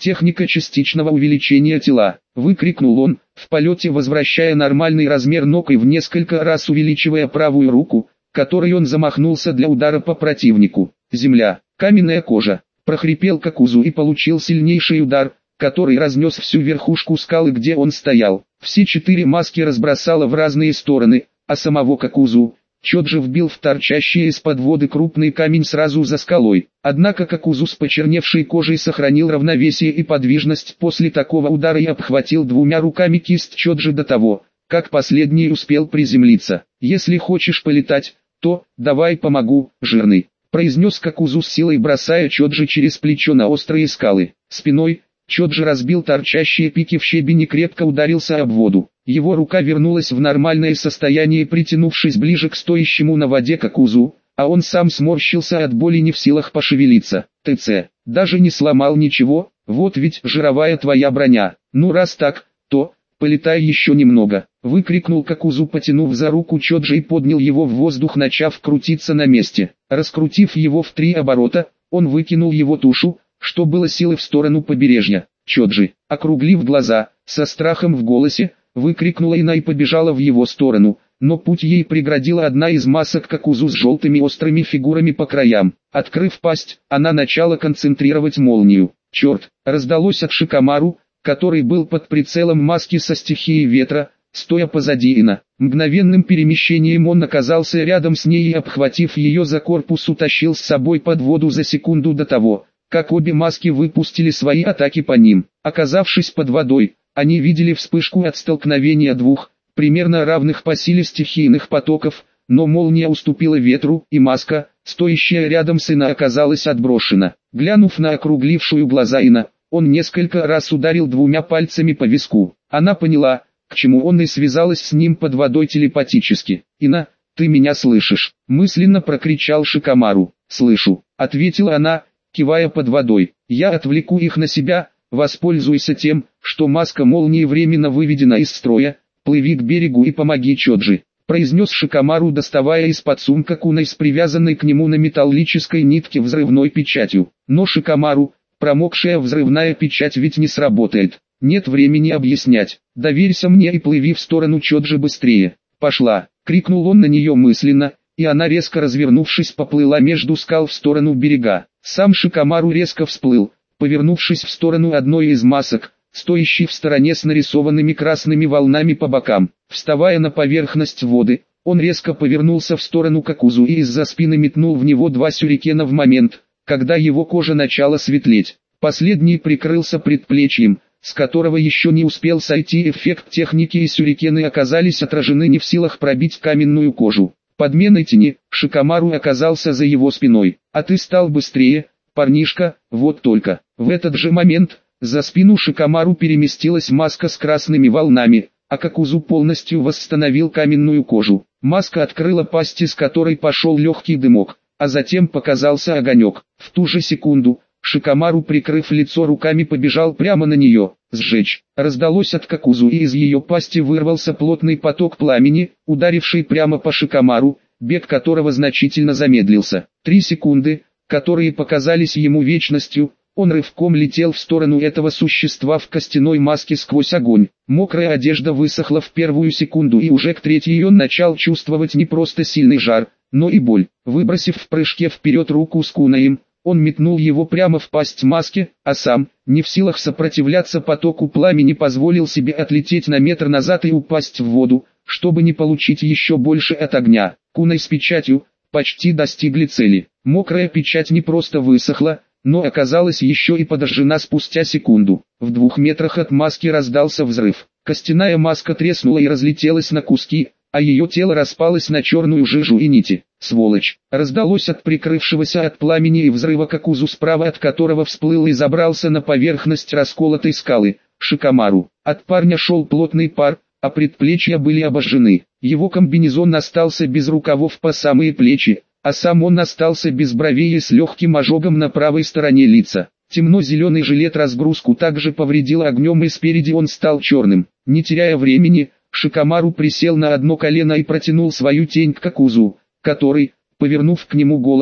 Техника частичного увеличения тела, выкрикнул он, в полете возвращая нормальный размер ног и в несколько раз увеличивая правую руку, которой он замахнулся для удара по противнику. Земля, каменная кожа, прохрипел Какузу и получил сильнейший удар, который разнес всю верхушку скалы, где он стоял. Все четыре маски разбросало в разные стороны, а самого Какузу Чоджи вбил в торчащий из-под воды крупный камень сразу за скалой. Однако Какузу с почерневшей кожей сохранил равновесие и подвижность после такого удара и обхватил двумя руками кисть Чоджи до того, как последний успел приземлиться. «Если хочешь полетать, то давай помогу, жирный», произнес Какузу с силой, бросая Чоджи через плечо на острые скалы. Спиной Чоджи разбил торчащие пики в щебень и крепко ударился об воду. Его рука вернулась в нормальное состояние, притянувшись ближе к стоящему на воде Какузу, а он сам сморщился от боли, не в силах пошевелиться. «ТЦ, даже не сломал ничего, вот ведь жировая твоя броня. Ну раз так, то полетай еще немного», выкрикнул Какузу, потянув за руку Чоджи и поднял его в воздух, начав крутиться на месте. Раскрутив его в три оборота, он выкинул его тушу, что было силы, в сторону побережья. Чоджи, округлив глаза, со страхом в голосе, выкрикнула Ина и побежала в его сторону, но путь ей преградила одна из масок Какузу с желтыми острыми фигурами по краям. Открыв пасть, она начала концентрировать молнию. «Черт!» раздалось от Шикамару, который был под прицелом маски со стихией ветра, стоя позади Ина. Мгновенным перемещением он оказался рядом с ней и, обхватив ее за корпус, утащил с собой под воду за секунду до того, как обе маски выпустили свои атаки по ним. Оказавшись под водой, они видели вспышку от столкновения двух, примерно равных по силе стихийных потоков, но молния уступила ветру, и маска, стоящая рядом с Ина, оказалась отброшена. Глянув на округлившую глаза Ина, он несколько раз ударил двумя пальцами по виску. Она поняла, к чему он, и связалась с ним под водой телепатически. «Ина, ты меня слышишь?» – мысленно прокричал Шикамару. «Слышу», – ответила она, кивая под водой. «Я отвлеку их на себя. Воспользуйся тем, что маска молнии временно выведена из строя, плыви к берегу и помоги Чоджи», произнес Шикамару, доставая из-под сумка куной с привязанной к нему на металлической нитке взрывной печатью. Но Шикамару, промокшая взрывная печать ведь не сработает. «Нет времени объяснять, доверься мне и плыви в сторону Чоджи быстрее». «Пошла!» — крикнул он на нее мысленно, и она, резко развернувшись, поплыла между скал в сторону берега. Сам Шикамару резко всплыл, повернувшись в сторону одной из масок, стоящей в стороне с нарисованными красными волнами по бокам. Вставая на поверхность воды, он резко повернулся в сторону Какузу и из-за спины метнул в него два сюрикена в момент, когда его кожа начала светлеть. Последний прикрылся предплечьем, с которого еще не успел сойти эффект техники, и сюрикены оказались отражены, не в силах пробить каменную кожу. Подменой тени, Шикамару оказался за его спиной. «А ты стал быстрее, парнишка, вот только». В этот же момент, за спину Шикамару переместилась маска с красными волнами, а Какузу полностью восстановил каменную кожу. Маска открыла пасть, из которой пошел легкий дымок, а затем показался огонек. В ту же секунду Шикамару, прикрыв лицо руками, побежал прямо на нее. «Сжечь!» раздалось от Какузу, и из ее пасти вырвался плотный поток пламени, ударивший прямо по Шикамару, бег которого значительно замедлился. Три секунды, которые показались ему вечностью, он рывком летел в сторону этого существа в костяной маске сквозь огонь. Мокрая одежда высохла в первую секунду, и уже к третьей он начал чувствовать не просто сильный жар, но и боль. Выбросив в прыжке вперед руку с кунаем, он метнул его прямо в пасть маски, а сам, не в силах сопротивляться потоку пламени, позволил себе отлететь на метр назад и упасть в воду, чтобы не получить еще больше от огня. Кунай с печатью почти достигли цели. Мокрая печать не просто высохла, но оказалась еще и подожжена спустя секунду. В двух метрах от маски раздался взрыв. Костяная маска треснула и разлетелась на куски, а ее тело распалось на черную жижу и нити. «Сволочь!» раздалось от прикрывшегося от пламени и взрыва Какузу, справа от которого всплыл и забрался на поверхность расколотой скалы. Шикамару. От парня шел плотный пар, а предплечья были обожжены. Его комбинезон остался без рукавов по самые плечи, а сам он остался без бровей и с легким ожогом на правой стороне лица. Темно-зеленый жилет разгрузку также повредил огнем, и спереди он стал черным. Не теряя времени, Шикамару присел на одно колено и протянул свою тень к Какузу, который, повернув к нему голову,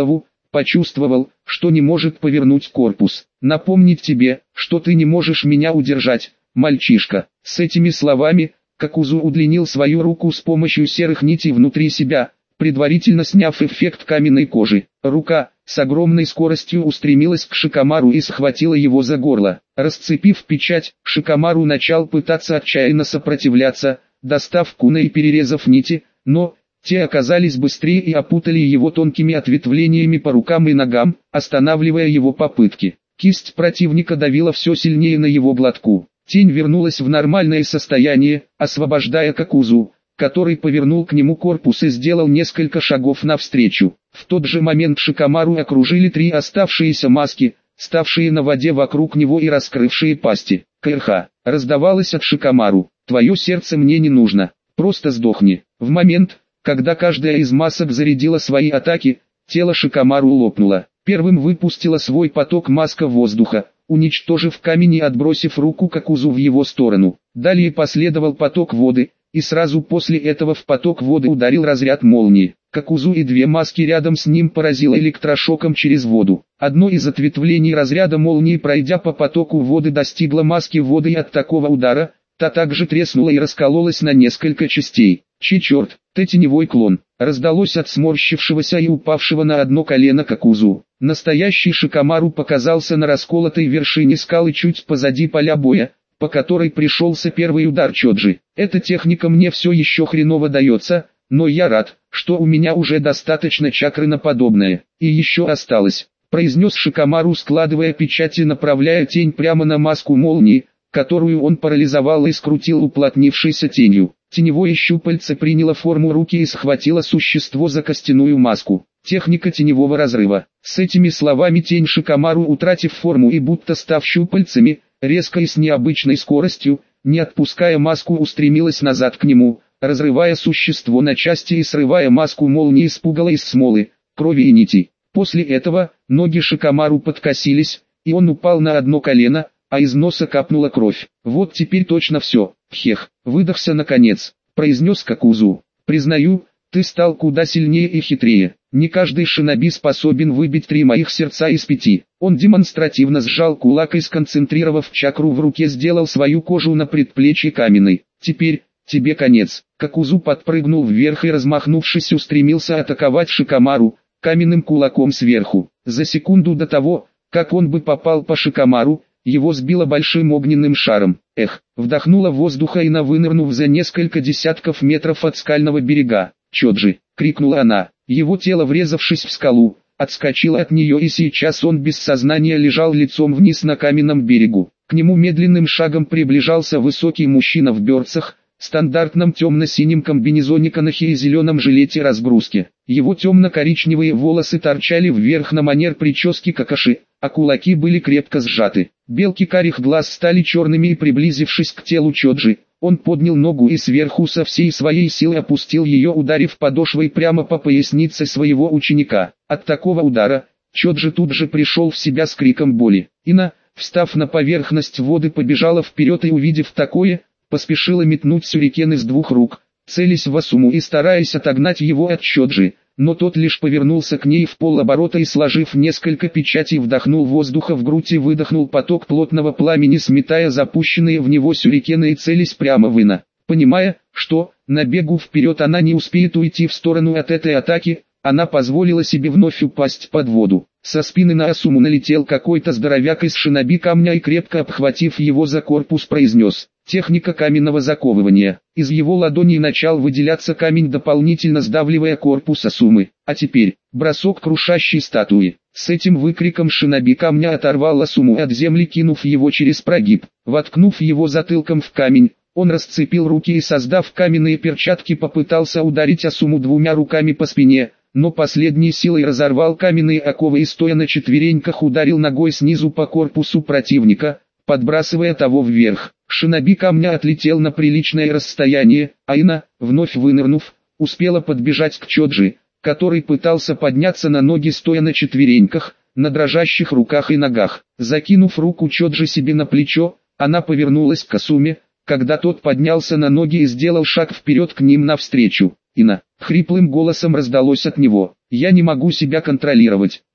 почувствовал, что не может повернуть корпус. «Напомнить тебе, что ты не можешь меня удержать, мальчишка». С этими словами, Какузу удлинил свою руку с помощью серых нитей внутри себя, предварительно сняв эффект каменной кожи. Рука, с огромной скоростью устремилась к Шикомару и схватила его за горло. Расцепив печать, Шикомару начал пытаться отчаянно сопротивляться, достав куна и перерезав нити, но те оказались быстрее и опутали его тонкими ответвлениями по рукам и ногам, останавливая его попытки. Кисть противника давила все сильнее на его глотку. Тень вернулась в нормальное состояние, освобождая Какузу, который повернул к нему корпус и сделал несколько шагов навстречу. В тот же момент Шикомару окружили три оставшиеся маски, ставшие на воде вокруг него и раскрывшие пасти. «Кэрха!» раздавалось от Шикомару. «Твое сердце мне не нужно, просто сдохни». В момент, когда каждая из масок зарядила свои атаки, тело Шикомару лопнуло. Первым выпустила свой поток маска воздуха, уничтожив камень и отбросив руку Какузу в его сторону. Далее последовал поток воды, и сразу после этого в поток воды ударил разряд молнии. Какузу и две маски рядом с ним поразило электрошоком через воду. Одно из ответвлений разряда молнии, пройдя по потоку воды, достигло маски воды, и от такого удара та также треснула и раскололась на несколько частей. «Че черт, ты теневой клон!» раздалось от сморщившегося и упавшего на одно колено Какузу. Настоящий Шикомару показался на расколотой вершине скалы чуть позади поля боя, по которой пришелся первый удар Чоджи. «Эта техника мне все еще хреново дается, но я рад, что у меня уже достаточно чакры на подобное. И еще осталось», произнес Шикомару, складывая печать и направляя тень прямо на маску молнии, которую он парализовал и скрутил уплотнившейся тенью. Теневое щупальце приняло форму руки и схватило существо за костяную маску. Техника теневого разрыва. С этими словами тень Шикомару, утратив форму и будто став щупальцами, резко и с необычной скоростью, не отпуская маску, устремилась назад к нему, разрывая существо на части и срывая маску молнии с пугала из смолы, крови и нитей. После этого ноги Шикомару подкосились, и он упал на одно колено, а из носа капнула кровь. «Вот теперь точно все, хех», выдохся наконец, произнес Какузу. «Признаю, ты стал куда сильнее и хитрее. Не каждый шиноби способен выбить три моих сердца из пяти». Он демонстративно сжал кулак и, сконцентрировав чакру в руке, сделал свою кожу на предплечье каменной. «Теперь, тебе конец». Какузу подпрыгнул вверх и, размахнувшись, устремился атаковать Шикомару каменным кулаком сверху. За секунду до того, как он бы попал по Шикомару, его сбило большим огненным шаром. «Эх!» вдохнула воздуха Ина, вынырнув за несколько десятков метров от скального берега. «Чоджи!» — крикнула она. Его тело, врезавшись в скалу, отскочило от нее, и сейчас он без сознания лежал лицом вниз на каменном берегу. К нему медленным шагом приближался высокий мужчина в берцах, стандартном темно-синем комбинезоне канахи и зеленом жилете разгрузки. Его темно-коричневые волосы торчали вверх на манер прически какаши, а кулаки были крепко сжаты. Белки карих глаз стали черными, и, приблизившись к телу Чоджи, он поднял ногу и сверху со всей своей силы опустил ее, ударив подошвой прямо по пояснице своего ученика. От такого удара Чоджи тут же пришел в себя с криком боли. Ина, встав на поверхность воды, побежала вперед и, увидев такое, поспешила метнуть сюрикен из двух рук, целясь в Асуму и стараясь отогнать его от Чоджи, но тот лишь повернулся к ней в полоборота и, сложив несколько печатей, вдохнул воздуха в грудь и выдохнул поток плотного пламени, сметая запущенные в него сюрикены и целясь прямо в Ина. Понимая, что, на бегу вперед она не успеет уйти в сторону от этой атаки, она позволила себе вновь упасть под воду. Со спины на Асуму налетел какой-то здоровяк из шиноби камня и, крепко обхватив его за корпус, произнес: «Техника каменного заковывания». Из его ладоней начал выделяться камень, дополнительно сдавливая корпус Асумы. А теперь, бросок крушащей статуи. С этим выкриком шиноби камня оторвал Асуму от земли, кинув его через прогиб. Воткнув его затылком в камень, он расцепил руки и, создав каменные перчатки, попытался ударить Асуму двумя руками по спине, но последней силой разорвал каменные оковы и, стоя на четвереньках, ударил ногой снизу по корпусу противника, подбрасывая того вверх. Шиноби камня отлетел на приличное расстояние, а Ина, вновь вынырнув, успела подбежать к Чоджи, который пытался подняться на ноги, стоя на четвереньках, на дрожащих руках и ногах. Закинув руку Чоджи себе на плечо, она повернулась к Асуме, когда тот поднялся на ноги и сделал шаг вперед к ним навстречу. «Ина!» — хриплым голосом раздалось от него. «Я не могу себя контролировать.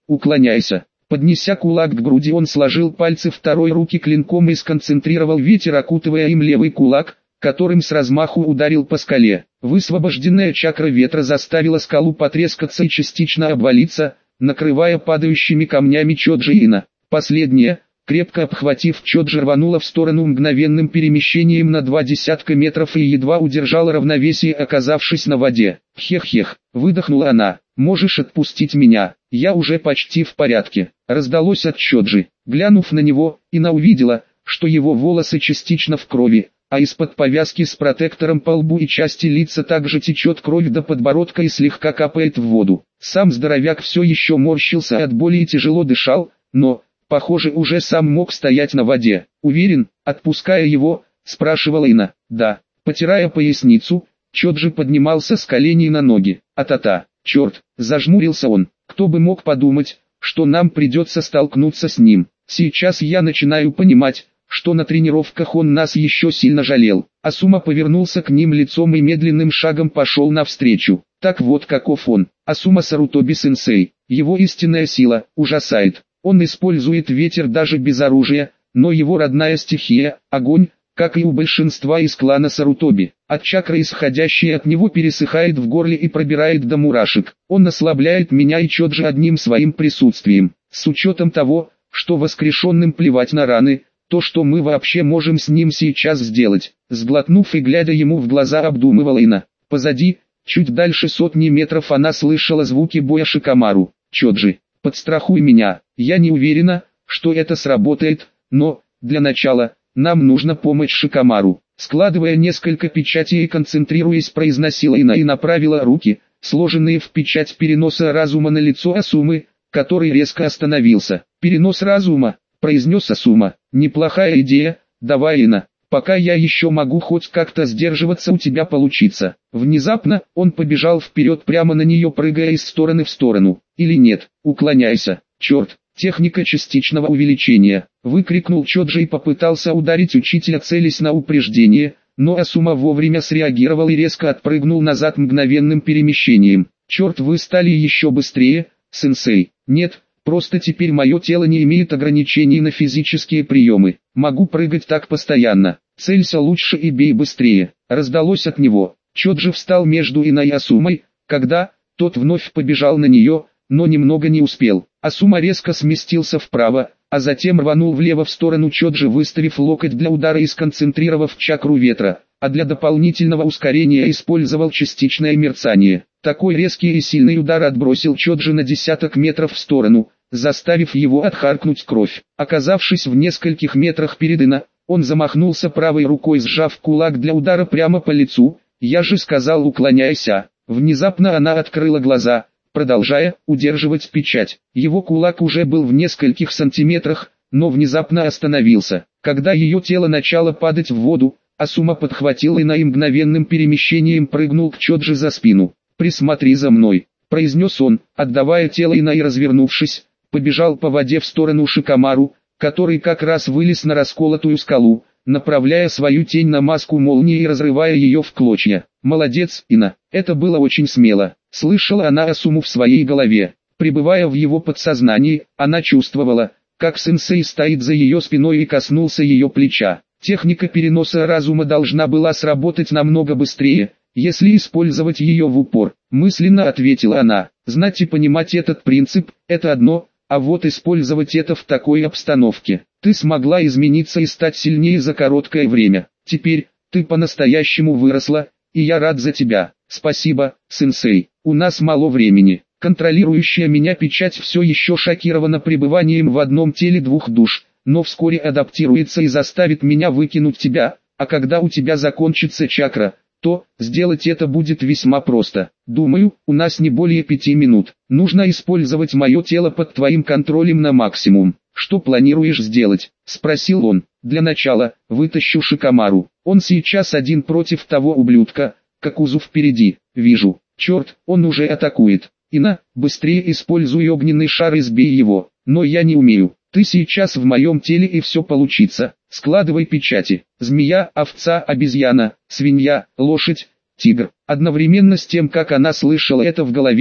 уклоняйся. Поднеся кулак к груди, он сложил пальцы второй руки клинком и сконцентрировал ветер, окутывая им левый кулак, которым с размаху ударил по скале. Высвобожденная чакра ветра заставила скалу потрескаться и частично обвалиться, накрывая падающими камнями Чоджи Ина. Последняя, крепко обхватив Чоджи, рванула в сторону мгновенным перемещением на два десятка метров и едва удержала равновесие, оказавшись на воде. «Хех-хех», выдохнула она, «можешь отпустить меня, я уже почти в порядке», раздалось от Чоджи. Глянув на него, Ина увидела, что его волосы частично в крови, а из-под повязки с протектором по лбу и части лица также течет кровь до подбородка и слегка капает в воду. Сам здоровяк все еще морщился от боли и тяжело дышал, но, похоже, уже сам мог стоять на воде. «Уверен?» — отпуская его, спрашивала Ина. «Да». Потирая поясницу, Чоджи поднимался с коленей на ноги. «А-та-та, черт!» — зажмурился он. «Кто бы мог подумать, что нам придется столкнуться с ним. Сейчас я начинаю понимать, что на тренировках он нас еще сильно жалел». Асума повернулся к ним лицом и медленным шагом пошел навстречу. Так вот каков он, Асума Сарутоби-сенсей. Его истинная сила ужасает. Он использует ветер даже без оружия, но его родная стихия – огонь, как и у большинства из клана Сарутоби. От чакры, исходящей от него, пересыхает в горле и пробирает до мурашек. Он ослабляет меня и Чоджи одним своим присутствием. С учетом того, что воскрешенным плевать на раны, то, что мы вообще можем с ним сейчас сделать. Сглотнув и глядя ему в глаза, обдумывала Ина. Позади, чуть дальше сотни метров, она слышала звуки боя Шикамару. «Чоджи, подстрахуй меня, я не уверена, что это сработает, но, для начала, нам нужно помочь Шикамару». Складывая несколько печатей и концентрируясь, произносила Ина и направила руки, сложенные в печать переноса разума, на лицо Асумы, который резко остановился. «Перенос разума», — произнес Асума. «Неплохая идея, давай, Ина, пока я еще могу хоть как-то сдерживаться, у тебя получится». Внезапно, он побежал вперед прямо на нее, прыгая из стороны в сторону. «Или нет, уклоняйся, черт, техника частичного увеличения», — выкрикнул Чоджи и попытался ударить учителя, целясь на упреждение, но Асума вовремя среагировал и резко отпрыгнул назад мгновенным перемещением. «Черт, вы стали еще быстрее, сенсей». «Нет, просто теперь мое тело не имеет ограничений на физические приемы. Могу прыгать так постоянно. Целься лучше и бей быстрее», — раздалось от него. Чоджи встал между Иной и Асумой, когда тот вновь побежал на нее, но немного не успел. Асума резко сместился вправо, а затем рванул влево в сторону Чоджи, выставив локоть для удара и сконцентрировав чакру ветра, а для дополнительного ускорения использовал частичное мерцание. Такой резкий и сильный удар отбросил Чоджи на десяток метров в сторону, заставив его отхаркнуть кровь. Оказавшись в нескольких метрах перед Ина, он замахнулся правой рукой, сжав кулак для удара прямо по лицу. «Я же сказал, уклоняйся». Внезапно она открыла глаза, продолжая удерживать печать. Его кулак уже был в нескольких сантиметрах, но внезапно остановился. Когда ее тело начало падать в воду, Асума подхватил Ина и мгновенным перемещением прыгнул к Чоджи за спину. «Присмотри за мной», — произнес он, отдавая тело Ина, и, развернувшись, побежал по воде в сторону Шикамару, который как раз вылез на расколотую скалу, направляя свою тень на маску молнии и разрывая ее в клочья. «Молодец, Ина, это было очень смело», — слышала она Асуму в своей голове. Пребывая в его подсознании, она чувствовала, как сенсей стоит за ее спиной и коснулся ее плеча. Техника переноса разума должна была сработать намного быстрее, если использовать ее в упор. Мысленно ответила она. Знать и понимать этот принцип – это одно, а вот использовать это в такой обстановке. Ты смогла измениться и стать сильнее за короткое время. Теперь, ты по-настоящему выросла, и я рад за тебя. Спасибо, сенсей. У нас мало времени. Контролирующая меня печать все еще шокирована пребыванием в одном теле двух душ, но вскоре адаптируется и заставит меня выкинуть тебя, а когда у тебя закончится чакра, то сделать это будет весьма просто. Думаю, у нас не более пяти минут. Нужно использовать мое тело под твоим контролем на максимум. Что планируешь сделать? Спросил он. Для начала, вытащу Шикамару. Он сейчас один против того ублюдка, Какузу впереди. Вижу. Черт, он уже атакует. Ина, быстрее используй огненный шар и сбей его. Но я не умею. Ты сейчас в моем теле и все получится. Складывай печати. Змея, овца, обезьяна, свинья, лошадь, тигр. Одновременно с тем, как она слышала это в голове,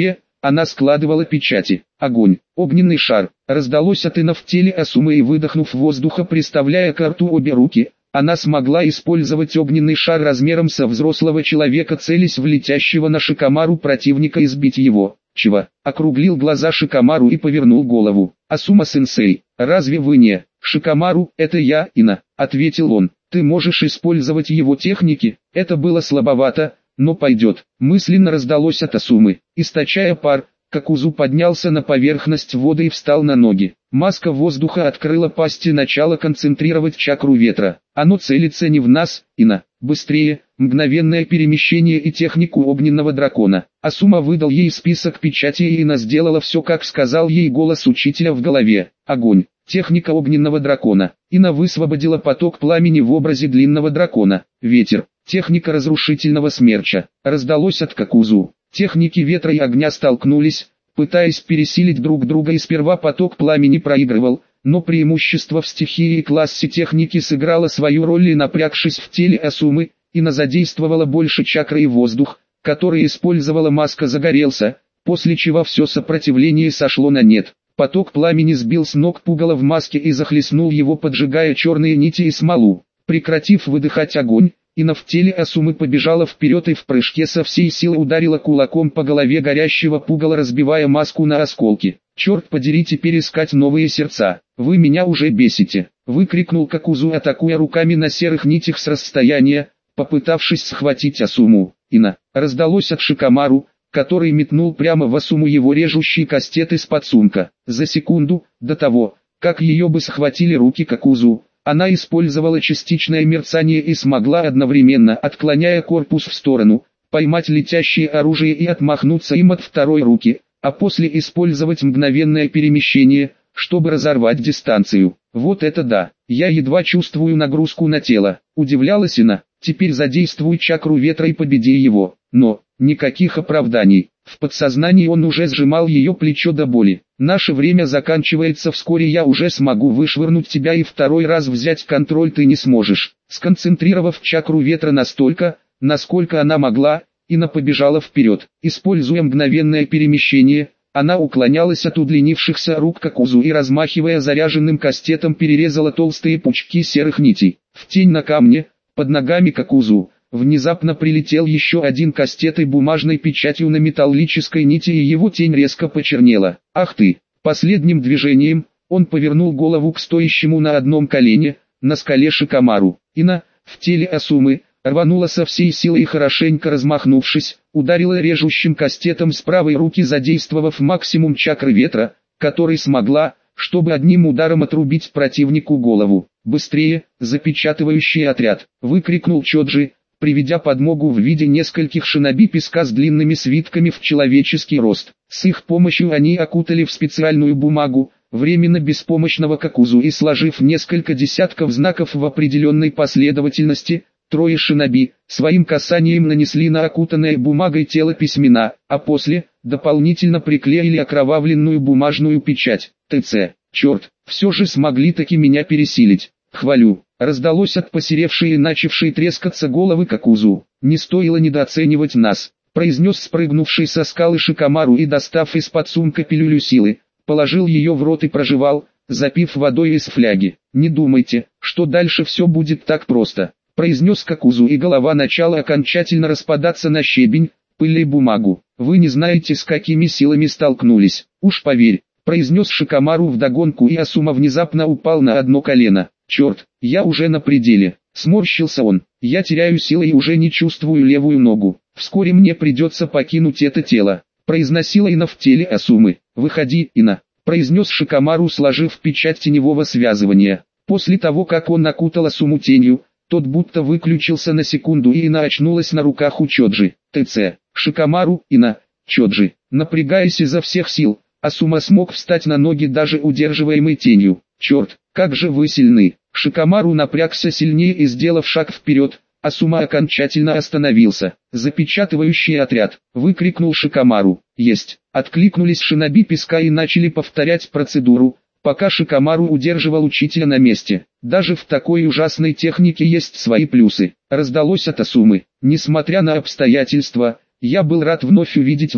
Она складывала печати. Огонь. Огненный шар. Раздалось от Ина в теле Асумы, и выдохнув воздуха, приставляя к рту обе руки, она смогла использовать огненный шар размером со взрослого человека, целясь в летящего на Шикамару противника и сбить его. Чего? Округлил глаза Шикамару и повернул голову. Асума-сенсей, разве вы не... Шикамару, это я, Ина, ответил он. Ты можешь использовать его техники, это было слабовато, но пойдет. Мысленно раздалось от Асумы. Источая пар, Какузу поднялся на поверхность воды и встал на ноги. Маска воздуха открыла пасть и начала концентрировать чакру ветра. Оно целится не в нас, Ина. Быстрее, мгновенное перемещение и технику огненного дракона. Асума выдал ей список печатей, и Ина сделала все, как сказал ей голос учителя в голове. Огонь. Техника огненного дракона. Ина высвободила поток пламени в образе длинного дракона. Ветер. Техника разрушительного смерча. Раздалось от Какузу. Техники ветра и огня столкнулись, пытаясь пересилить друг друга, и сперва поток пламени проигрывал, но преимущество в стихии и классе техники сыграло свою роль, и напрягшись в теле Асумы, Ина задействовала больше чакры, и воздух, который использовала маска, загорелся, после чего все сопротивление сошло на нет. Поток пламени сбил с ног пугало в маске и захлестнул его, поджигая черные нити и смолу. Прекратив выдыхать огонь, Ина в теле Асумы побежала вперед и в прыжке со всей силы ударила кулаком по голове горящего пугала, разбивая маску на осколки. «Черт подери, теперь искать новые сердца, вы меня уже бесите!» — выкрикнул Какузу, атакуя руками на серых нитях с расстояния, попытавшись схватить Асуму. «Ина!» — раздалось от Шикамару, который метнул прямо в Асуму его режущий кастет из-под сумка. За секунду, до того, как ее бы схватили руки Какузу, она использовала частичное мерцание и смогла одновременно, отклоняя корпус в сторону, поймать летящее оружие и отмахнуться им от второй руки, а после использовать мгновенное перемещение, чтобы разорвать дистанцию. «Вот это да! Я едва чувствую нагрузку на тело», — удивлялась Ина. «Теперь задействуй чакру ветра и победи его». Но, никаких оправданий. В подсознании он уже сжимал ее плечо до боли. «Наше время заканчивается, вскоре я уже смогу вышвырнуть тебя, и второй раз взять контроль ты не сможешь». Сконцентрировав чакру ветра настолько, насколько она могла, Ина побежала вперед. Используя мгновенное перемещение, она уклонялась от удлинившихся рук Какузу и, размахивая заряженным кастетом, перерезала толстые пучки серых нитей. В тень на камне, под ногами Какузу, внезапно прилетел еще один кастет и бумажной печатью на металлической нити, и его тень резко почернела. «Ах ты!» Последним движением, он повернул голову к стоящему на одном колене, на скале Шикамару. Ина, в теле Асумы, рванула со всей силы и, хорошенько размахнувшись, ударила режущим кастетом с правой руки, задействовав максимум чакры ветра, который смогла, чтобы одним ударом отрубить противнику голову. «Быстрее, запечатывающий отряд!» — выкрикнул Чоджи, приведя подмогу в виде нескольких шиноби песка с длинными свитками в человеческий рост. С их помощью они окутали в специальную бумагу временно беспомощного Какузу и, сложив несколько десятков знаков в определенной последовательности, трое шиноби своим касанием нанесли на окутанное бумагой тело письмена, а после дополнительно приклеили окровавленную бумажную печать. «ТЦ, черт, все же смогли таки меня пересилить. Хвалю!» Раздалось от посеревшей и начавшей трескаться головы Какузу. «Не стоило недооценивать нас», — произнес спрыгнувший со скалы Шикамару и, достав из-под сумка пилюлю силы, положил ее в рот и прожевал, запив водой из фляги. «Не думайте, что дальше все будет так просто», — произнес Какузу, и голова начала окончательно распадаться на щебень, пыль и бумагу. «Вы не знаете, с какими силами столкнулись. Уж поверь», — произнес Шикамару вдогонку, и Асума внезапно упал на одно колено. «Черт, я уже на пределе», — сморщился он. «Я теряю силы и уже не чувствую левую ногу. Вскоре мне придется покинуть это тело», — произносила Ина в теле Асумы. «Выходи, Ина», — произнес Шикамару, сложив печать теневого связывания. После того, как он окутал Асуму тенью, тот будто выключился на секунду, и Ина очнулась на руках у Чоджи. «ТЦ, Шикамару, Ина, Чоджи». Напрягаясь изо всех сил, Асума смог встать на ноги, даже удерживаемый тенью. «Черт, как же вы сильны!» Шикамару напрягся сильнее и, сделав шаг вперед, Асума окончательно остановился. «Запечатывающий отряд!» — выкрикнул Шикамару. «Есть!» — откликнулись шиноби песка и начали повторять процедуру, пока Шикамару удерживал учителя на месте. «Даже в такой ужасной технике есть свои плюсы», — раздалось от Асумы. «Несмотря на обстоятельства, я был рад вновь увидеть вас»,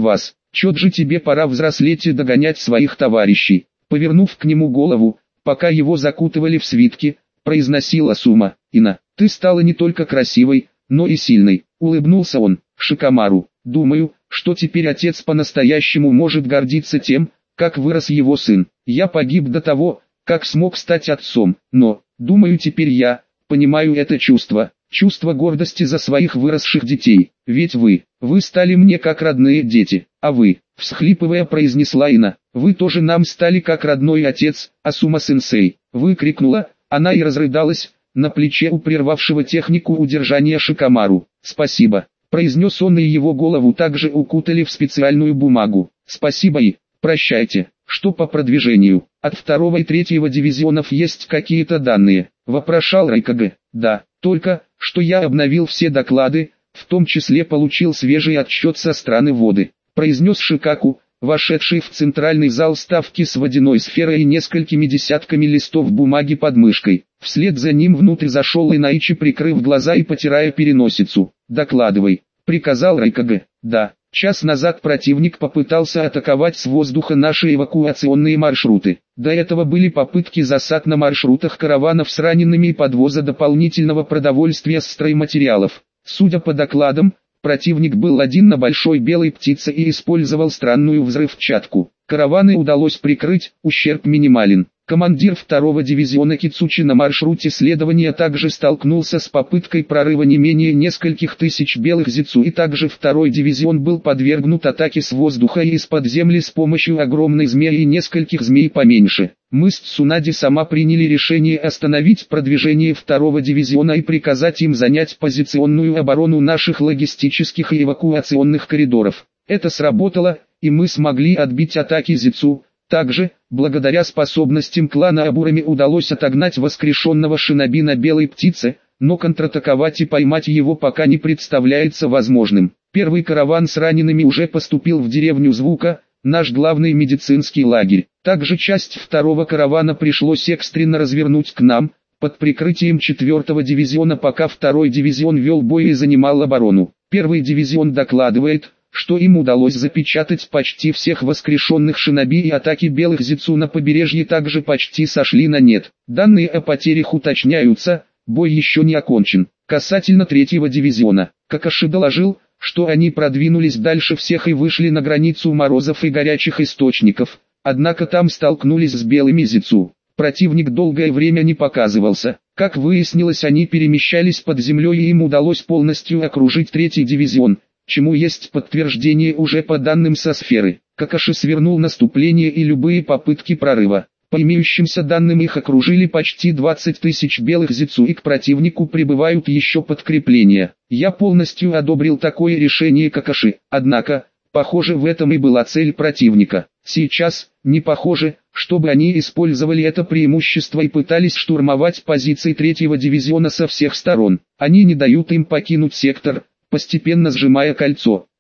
чет же тебе пора взрослеть и догонять своих товарищей. Повернув к нему голову, пока его закутывали в свитки, произносила Сума: «Ина, ты стала не только красивой, но и сильной». Улыбнулся он Шикамару. «Думаю, что теперь отец по-настоящему может гордиться тем, как вырос его сын. Я погиб до того, как смог стать отцом, но, думаю, теперь я понимаю это чувство, чувство гордости за своих выросших детей. Ведь вы, вы стали мне как родные дети, а вы», всхлипывая произнесла Ина, «вы тоже нам стали как родной отец, Асума-сенсей», выкрикнула она и разрыдалась на плече у прервавшего технику удержания Шикамару. «Спасибо», произнес он, и его голову также укутали в специальную бумагу. «Спасибо и прощайте». «Что по продвижению? От второго и третьего дивизионов есть какие-то данные?» вопрошал Райкаге. «Да, только, что я обновил все доклады, в том числе получил свежий отчет со страны воды», произнес Шикаку, вошедший в центральный зал ставки с водяной сферой и несколькими десятками листов бумаги под мышкой. Вслед за ним внутрь зашел Инаичи, прикрыв глаза и потирая переносицу. «Докладывай», приказал Райкаге. «Да, час назад противник попытался атаковать с воздуха наши эвакуационные маршруты. До этого были попытки засад на маршрутах караванов с ранеными и подвоза дополнительного продовольствия с стройматериалов. Судя по докладам, противник был один на большой белой птице и использовал странную взрывчатку. Караваны удалось прикрыть, ущерб минимален». Командир второго дивизиона Кицучи на маршруте следования также столкнулся с попыткой прорыва не менее нескольких тысяч белых зицу, и также второй дивизион был подвергнут атаке с воздуха и из-под земли с помощью огромной змеи и нескольких змей поменьше. Мы с Цунади сама приняли решение остановить продвижение второго дивизиона и приказать им занять позиционную оборону наших логистических и эвакуационных коридоров. Это сработало, и мы смогли отбить атаки зицу. Также, благодаря способностям клана Абурами удалось отогнать воскрешенного шиноби на белой птице, но контратаковать и поймать его пока не представляется возможным. Первый караван с ранеными уже поступил в деревню Звука, наш главный медицинский лагерь. Также часть второго каравана пришлось экстренно развернуть к нам, под прикрытием четвертого дивизиона, пока второй дивизион вел бой и занимал оборону. Первый дивизион докладывает, что им удалось запечатать почти всех воскрешенных шиноби, и атаки белых зицу на побережье также почти сошли на нет. Данные о потерях уточняются, бой еще не окончен. Касательно третьего дивизиона, Какаши доложил, что они продвинулись дальше всех и вышли на границу морозов и горячих источников, однако там столкнулись с белыми зицу. Противник долгое время не показывался. Как выяснилось, они перемещались под землей, и им удалось полностью окружить третий дивизион, чему есть подтверждение уже по данным со сферы. Какаши свернул наступление и любые попытки прорыва. По имеющимся данным, их окружили почти двадцать тысяч белых зицу, и к противнику прибывают еще подкрепления. Я полностью одобрил такое решение Какаши, однако, похоже, в этом и была цель противника. Сейчас, не похоже, чтобы они использовали это преимущество и пытались штурмовать позиции третьего дивизиона со всех сторон. Они не дают им покинуть сектор, постепенно сжимая кольцо.